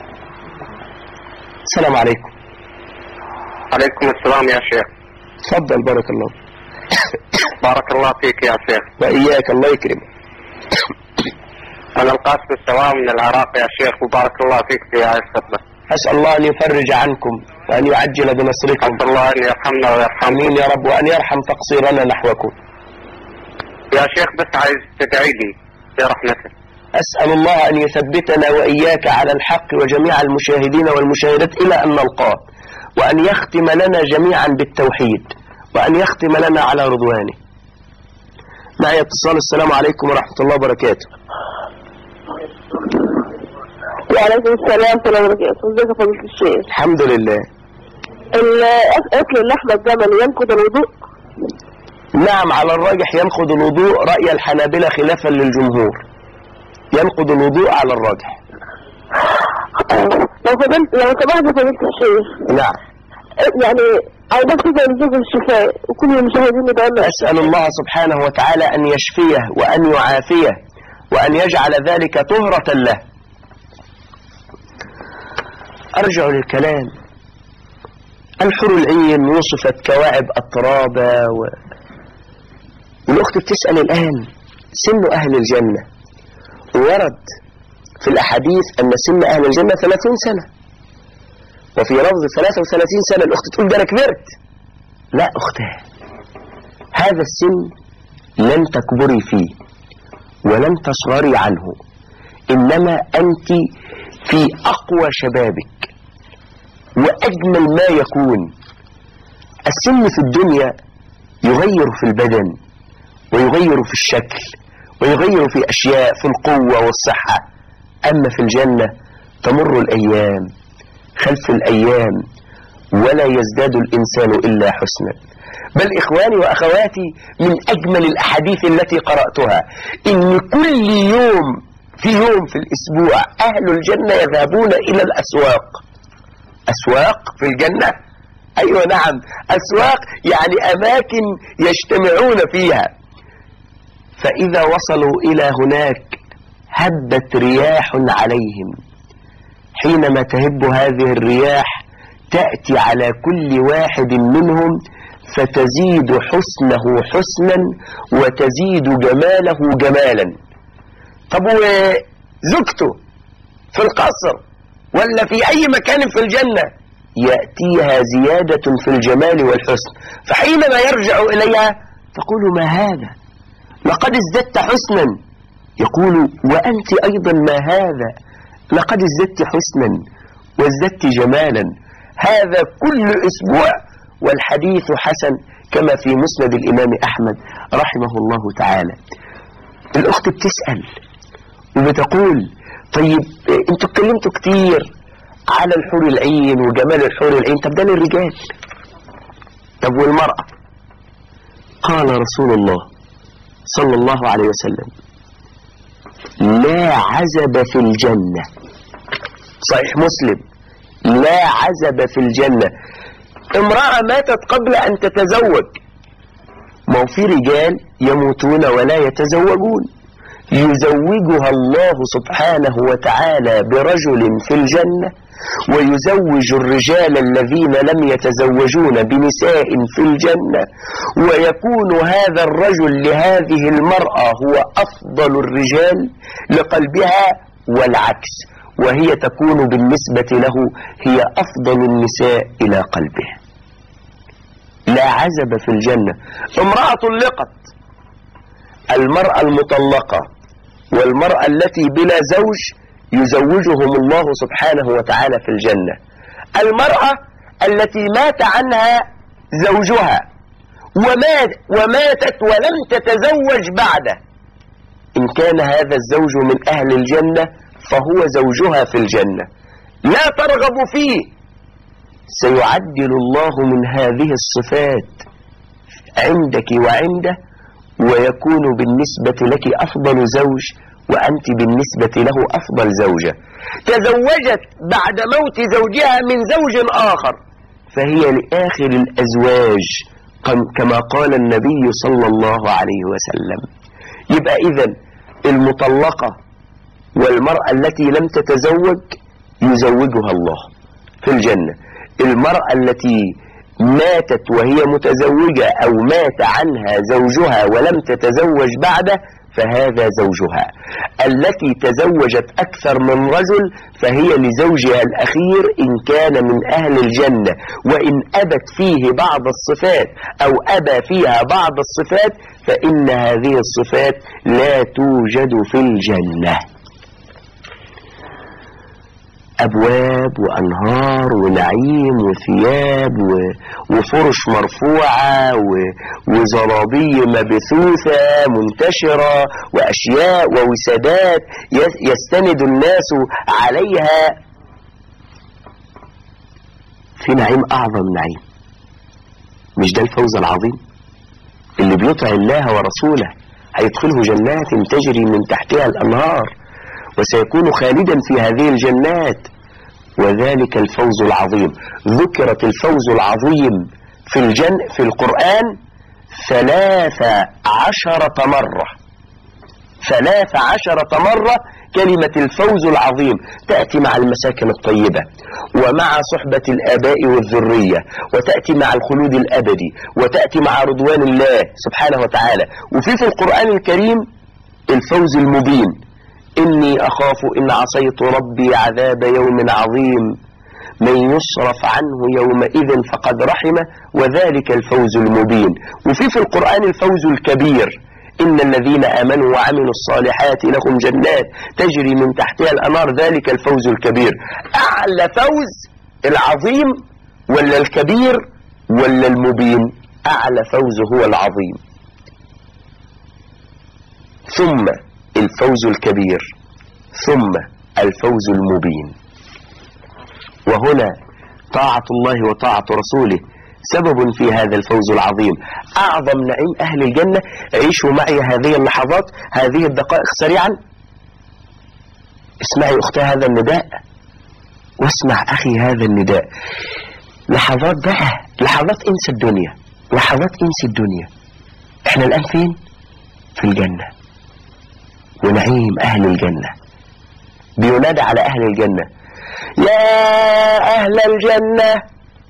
السلام عليكم. عليكم السلام يا شيخ. تفضل. بارك الله. بارك الله فيك يا شيخ. وإياك، الله يكرم. أنا القاسم السواء من العراق يا شيخ، وبارك الله فيك في هذه الخدمة. أسأل الله أن يفرج عنكم وأن يعجل بنصركم. أسأل الله أن يرحمنا ويرحمكم. آمين يا رب، وأن يرحم تقصيرنا نحوكم. يا شيخ بس عايز تدعي لي برحمته. أسأل الله أن يثبتنا وإياك على الحق وجميع المشاهدين والمشاهدات إلى أن نلقاه، وأن يختم لنا جميعا بالتوحيد، وأن يختم لنا على رضوانه. معي اتصال. السلام عليكم ورحمة الله وبركاته. وعليكم السلام ورحمة الله وبركاته. ازيك يا فضيلة الشيخ؟ الحمد لله. أكل اللحمة الجمل ينقض الوضوء؟ نعم، على الراجح ينقض الوضوء، رأي الحنابلة خلافا للجمهور. ينقض الوضوء على الراجح. لو سمحت يا فضيلة الشيخ. نعم. يعني عايزك تدعي لزوج الشفاء وكل المشاهدين يدعوا. أسأل الله سبحانه وتعالى أن يشفيه وأن يعافيه وأن يجعل ذلك طهرة له. أرجع للكلام. الحور العين وصفت كواعب أترابا والأخت بتسأل الآن سن أهل الجنة، ورد في الأحاديث أن سن أهل الجنة 30 سنة، وفي لفظ 33 سنة. الأخت تقول ده أنا كبرت. لا أختها، هذا السن لن تكبري فيه ولن تصغري عنه، إنما أنت في أقوى شبابك وأجمل ما يكون. السن في الدنيا يغير في البدن ويغير في الشكل ويغير في أشياء، في القوة والصحة. أما في الجنة تمر الأيام خلف الأيام ولا يزداد الإنسان إلا حسنا. بل إخواني وأخواتي، من أجمل الأحاديث التي قرأتها إن كل يوم في الأسبوع أهل الجنة يذهبون إلى الأسواق. أسواق في الجنة؟ أيوة نعم، أسواق يعني أماكن يجتمعون فيها. فإذا وصلوا إلى هناك هبت رياح عليهم. حينما تهب هذه الرياح تأتي على كل واحد منهم فتزيد حسنه حسنا وتزيد جماله جمالا. طب وزوجته في القصر ولا في أي مكان في الجنة يأتيها زيادة في الجمال والحسن، فحينما يرجع إليها تقول ما هذا؟ لقد ازددت حسنا. يقول وأنت أيضا ما هذا؟ لقد ازددت حسنا وازددت جمالا. هذا كل أسبوع، والحديث حسن كما في مسند الإمام أحمد رحمه الله تعالى. الأخت بتسأل وبتقول طيب انتوا اتكلمتوا كتير على الحور العين وجمال الحور العين، طب ده للرجال، طب والمرأة؟ قال رسول الله صلى الله عليه وسلم لا عزب في الجنة. صحيح مسلم، لا عزب في الجنة. امرأة ماتت قبل أن تتزوج. ما هو في رجال يموتون ولا يتزوجون، يزوجها الله سبحانه وتعالى برجل في الجنة، ويزوج الرجال الذين لم يتزوجون بنساء في الجنة، ويكون هذا الرجل لهذه المرأة هو أفضل الرجال لقلبها، والعكس، وهي تكون بالنسبة له هي أفضل النساء إلى قلبه. لا عزب في الجنة. امرأة طلقت، المرأة المطلقة والمرأة التي بلا زوج يزوجهم الله سبحانه وتعالى في الجنة. المرأة التي مات عنها زوجها وماتت ولم تتزوج بعده، إن كان هذا الزوج من أهل الجنة فهو زوجها في الجنة، لا ترغب فيه. سيعدل الله من هذه الصفات عندك وعنده، ويكون بالنسبة لك أفضل زوج وأنت بالنسبة له أفضل زوجة. تزوجت بعد موت زوجها من زوج آخر، فهي لآخر الأزواج كما قال النبي صلى الله عليه وسلم. يبقى إذن المطلقة والمرأة التي لم تتزوج يزوجها الله في الجنة. المرأة التي ماتت وهي متزوجة أو مات عنها زوجها ولم تتزوج بعده فهذا زوجها. التي تزوجت أكثر من رجل فهي لزوجها الأخير إن كان من أهل الجنة، وإن أبت فيه بعض الصفات أو أبى فيها بعض الصفات فإن هذه الصفات لا توجد في الجنة. أبواب وأنهار ونعيم وثياب وفرش مرفوعة وزرابي مبثوثة منتشرة وأشياء ووسادات يستند الناس عليها. في نعيم أعظم نعيم. مش ده الفوز العظيم؟ اللي بيطع الله ورسوله هيدخله جنات تجري من تحتها الأنهار وسيكون خالدا في هذه الجنات، وذلك الفوز العظيم. ذكرت الفوز العظيم في القرآن 13 مرة. 13 مرة كلمة الفوز العظيم تأتي مع المساكن الطيبة ومع صحبة الآباء والذرية، وتأتي مع الخلود الأبدي، وتأتي مع رضوان الله سبحانه وتعالى. وفي القرآن الكريم الفوز المبين: إني أخاف إن عصيت ربي عذاب يوم عظيم من يصرف عنه يومئذ فقد رحمه وذلك الفوز المبين. وفي القرآن الفوز الكبير: إن الذين آمنوا وعملوا الصالحات لهم جنات تجري من تحتها الأنهار ذلك الفوز الكبير. أعلى فوز العظيم ولا الكبير ولا المبين؟ أعلى فوز هو العظيم، ثم الفوز الكبير، ثم الفوز المبين. وهنا طاعة الله وطاعة رسوله سبب في هذا الفوز العظيم. أعظم نعيم أهل الجنة. عيشوا معي هذه اللحظات، هذه الدقائق سريعا. اسمعي أختي هذا النداء، واسمع أخي هذا النداء. لحظات بقى، لحظات انسى الدنيا، لحظات انسى الدنيا. احنا الآن فين؟ في الجنة ونعيم أهل الجنة. بينادى على أهل الجنة: يا أهل الجنة،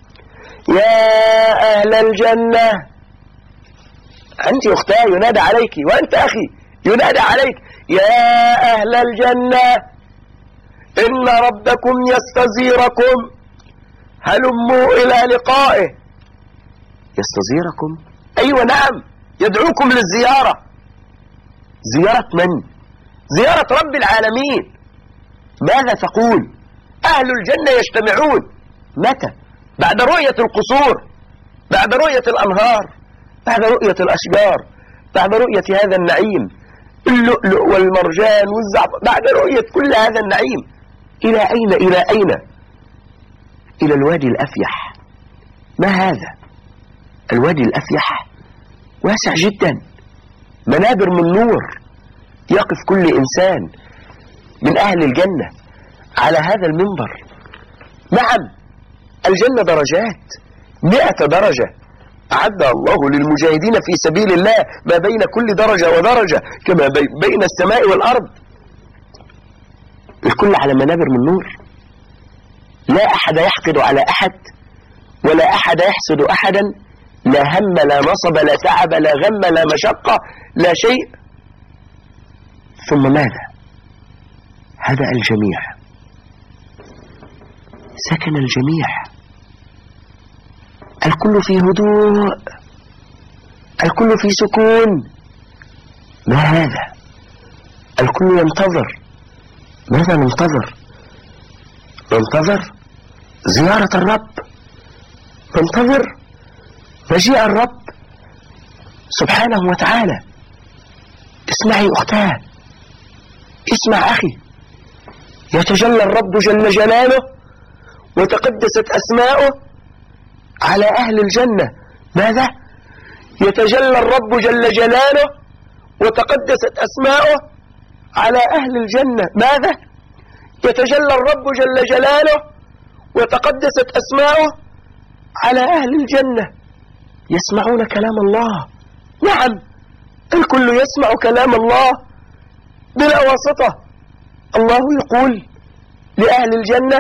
يا أهل الجنة. أنت أختها ينادى عليك، وأنت أخي ينادى عليك: يا أهل الجنة إن ربكم يستزيركم، هلموا إلى لقائه. يستزيركم؟ أيوة نعم، يدعوكم للزيارة. زيارة من؟ زيارة رب العالمين. ماذا تقول؟ أهل الجنة يجتمعون متى؟ بعد رؤية القصور، بعد رؤية الأنهار، بعد رؤية الأشجار، بعد رؤية هذا النعيم، اللؤلؤ والمرجان والزعفران، بعد رؤية كل هذا النعيم. إلى أين؟ إلى أين؟ إلى الوادي الأفيح. ما هذا؟ الوادي الأفيح واسع جدا، منابر من نور، يقف كل إنسان من أهل الجنة على هذا المنبر. نعم، الجنة درجات، 100 درجة أعدها الله للمجاهدين في سبيل الله، ما بين كل درجة ودرجة كما بين السماء والأرض. الكل على منابر من نور. لا أحد يحقد على أحد، ولا أحد يحسد أحدا، لا هم لا نصب لا تعب لا غم لا مشقة لا شيء. ثم ماذا؟ هدأ الجميع، سكن الجميع، الكل في هدوء، الكل في سكون. ما هذا؟ الكل ينتظر. ماذا ننتظر؟ ننتظر زيارة الرب، ننتظر مجيء الرب سبحانه وتعالى. اسمعي أختاه، اسمع أخي. يتجلى الرب جل جلاله وتقدست أسماؤه على أهل الجنة. ماذا؟ يتجلى الرب جل جلاله وتقدست أسماؤه على أهل الجنة ماذا؟ يتجلى الرب جل جلاله وتقدست أسماؤه على أهل الجنة يسمعون كلام الله. نعم، الكل يسمع كلام الله بلا واسطة. الله يقول لأهل الجنة: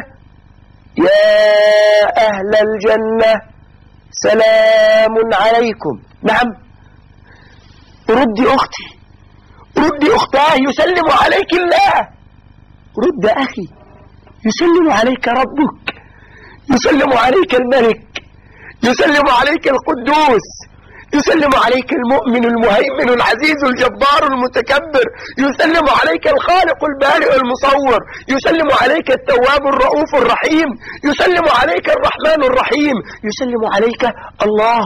يا أهل الجنة سلام عليكم. نعم، ردي أختي، ردي أختاه، يسلم عليك الله. رد أخي، يسلم عليك ربك، يسلم عليك الملك، يسلم عليك القدوس، يسلم عليك المؤمن المهيمن العزيز الجبار المتكبر، يسلم عليك الخالق البارئ المصور، يسلم عليك التواب الرؤوف الرحيم، يسلم عليك الرحمن الرحيم، يسلم عليك الله.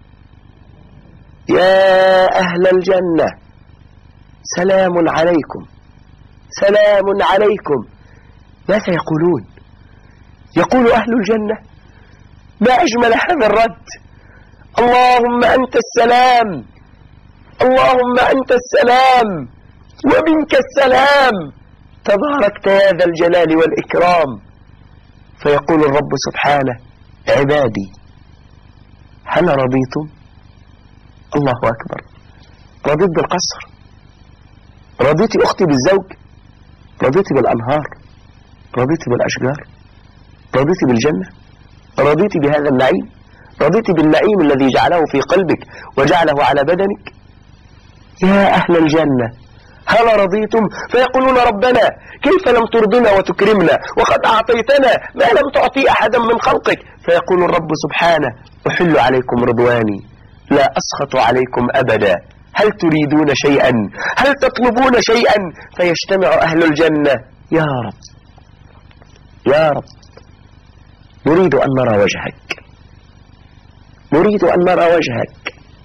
يا أهل الجنة سلام عليكم، سلام عليكم. ماذا يقولون؟ يقول أهل الجنة: ما أجمل هذا الرد، اللهم أنت السلام، اللهم أنت السلام ومنك السلام، تباركت يا ذا الجلال والإكرام. فيقول الرب سبحانه: عبادي هل رضيتم؟ الله أكبر. رضيت بالقصر، رضيت أختي بالزوج، رضيت بالأنهار، رضيت بالأشجار، رضيت بالجنة، رضيت بهذا النعيم، رضيت بالنعيم الذي جعله في قلبك وجعله على بدنك. يا أهل الجنة هل رضيتم؟ فيقولون: ربنا كيف لم ترضنا وتكرمنا وقد أعطيتنا ما لم تعطي أحدا من خلقك. فيقول الرب سبحانه: أحل عليكم رضواني لا أسخط عليكم أبدا، هل تريدون شيئا؟ هل تطلبون شيئا؟ فيجتمع أهل الجنة: يا رب، يا رب، نريد أن نرى وجهك، نريد أن نرى وجهك.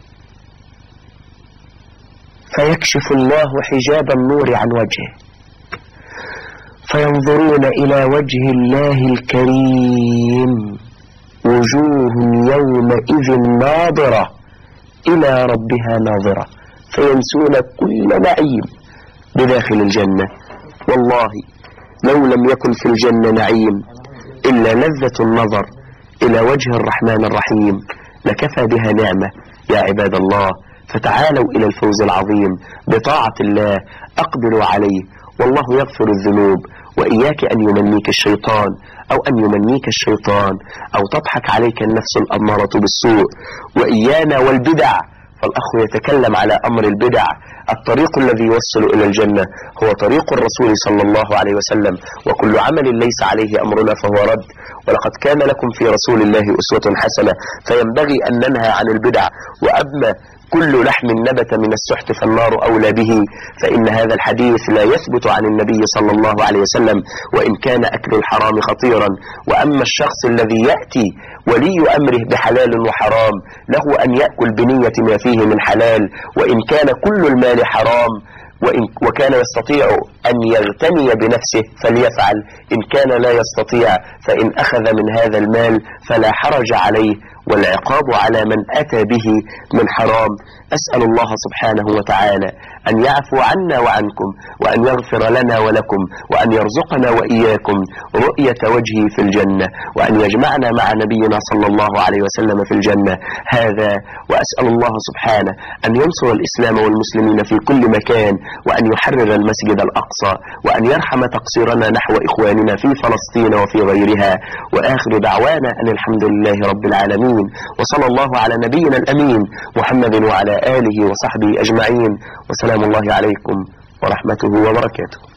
فيكشف الله حجاب النور عن وجهه، فينظرون إلى وجه الله الكريم، وجوه يومئذ ناظرة إلى ربها ناظرة، فينسون كل نعيم بداخل الجنة. والله لو لم يكن في الجنة نعيم إلا لذة النظر إلى وجه الرحمن الرحيم لكفى بها نعمة يا عباد الله. فتعالوا إلى الفوز العظيم بطاعة الله، أقبلوا عليه والله يغفر الذنوب. وإياك أن يمنيك الشيطان أو أن يمنيك الشيطان أو تضحك عليك النفس الأمارة بالسوء. وإيانا والبدع، فالأخ يتكلم على أمر البدع. الطريق الذي يوصل إلى الجنة هو طريق الرسول صلى الله عليه وسلم، وكل عمل ليس عليه أمرنا فهو رد. ولقد كان لكم في رسول الله أسوة حسنة، فينبغي أن ننهى عن البدع. وأما كل لحم نبت من السحت فالنار أولى به، فإن هذا الحديث لا يثبت عن النبي صلى الله عليه وسلم، وإن كان أكل الحرام خطيرا. وأما الشخص الذي يأتي ولي أمره بحلال وحرام، له أن يأكل بنية ما فيه من حلال، وإن كان كل المال حرام وكان يستطيع أن يغتني بنفسه فليفعل، إن كان لا يستطيع فإن أخذ من هذا المال فلا حرج عليه، والعقاب على من أتى به من حرام. أسأل الله سبحانه وتعالى أن يعفو عنا وعنكم، وأن يغفر لنا ولكم، وأن يرزقنا وإياكم رؤية وجهه في الجنة، وأن يجمعنا مع نبينا صلى الله عليه وسلم في الجنة. هذا وأسأل الله سبحانه أن ينصر الإسلام والمسلمين في كل مكان، وأن يحرر المسجد الأقصى، وأن يرحم تقصيرنا نحو إخواننا في فلسطين وفي غيرها. وآخر دعوانا أن الحمد لله رب العالمين، وصلى الله على نبينا الأمين محمد وعلى آله وصحبه أجمعين، وسلام الله عليكم ورحمته وبركاته.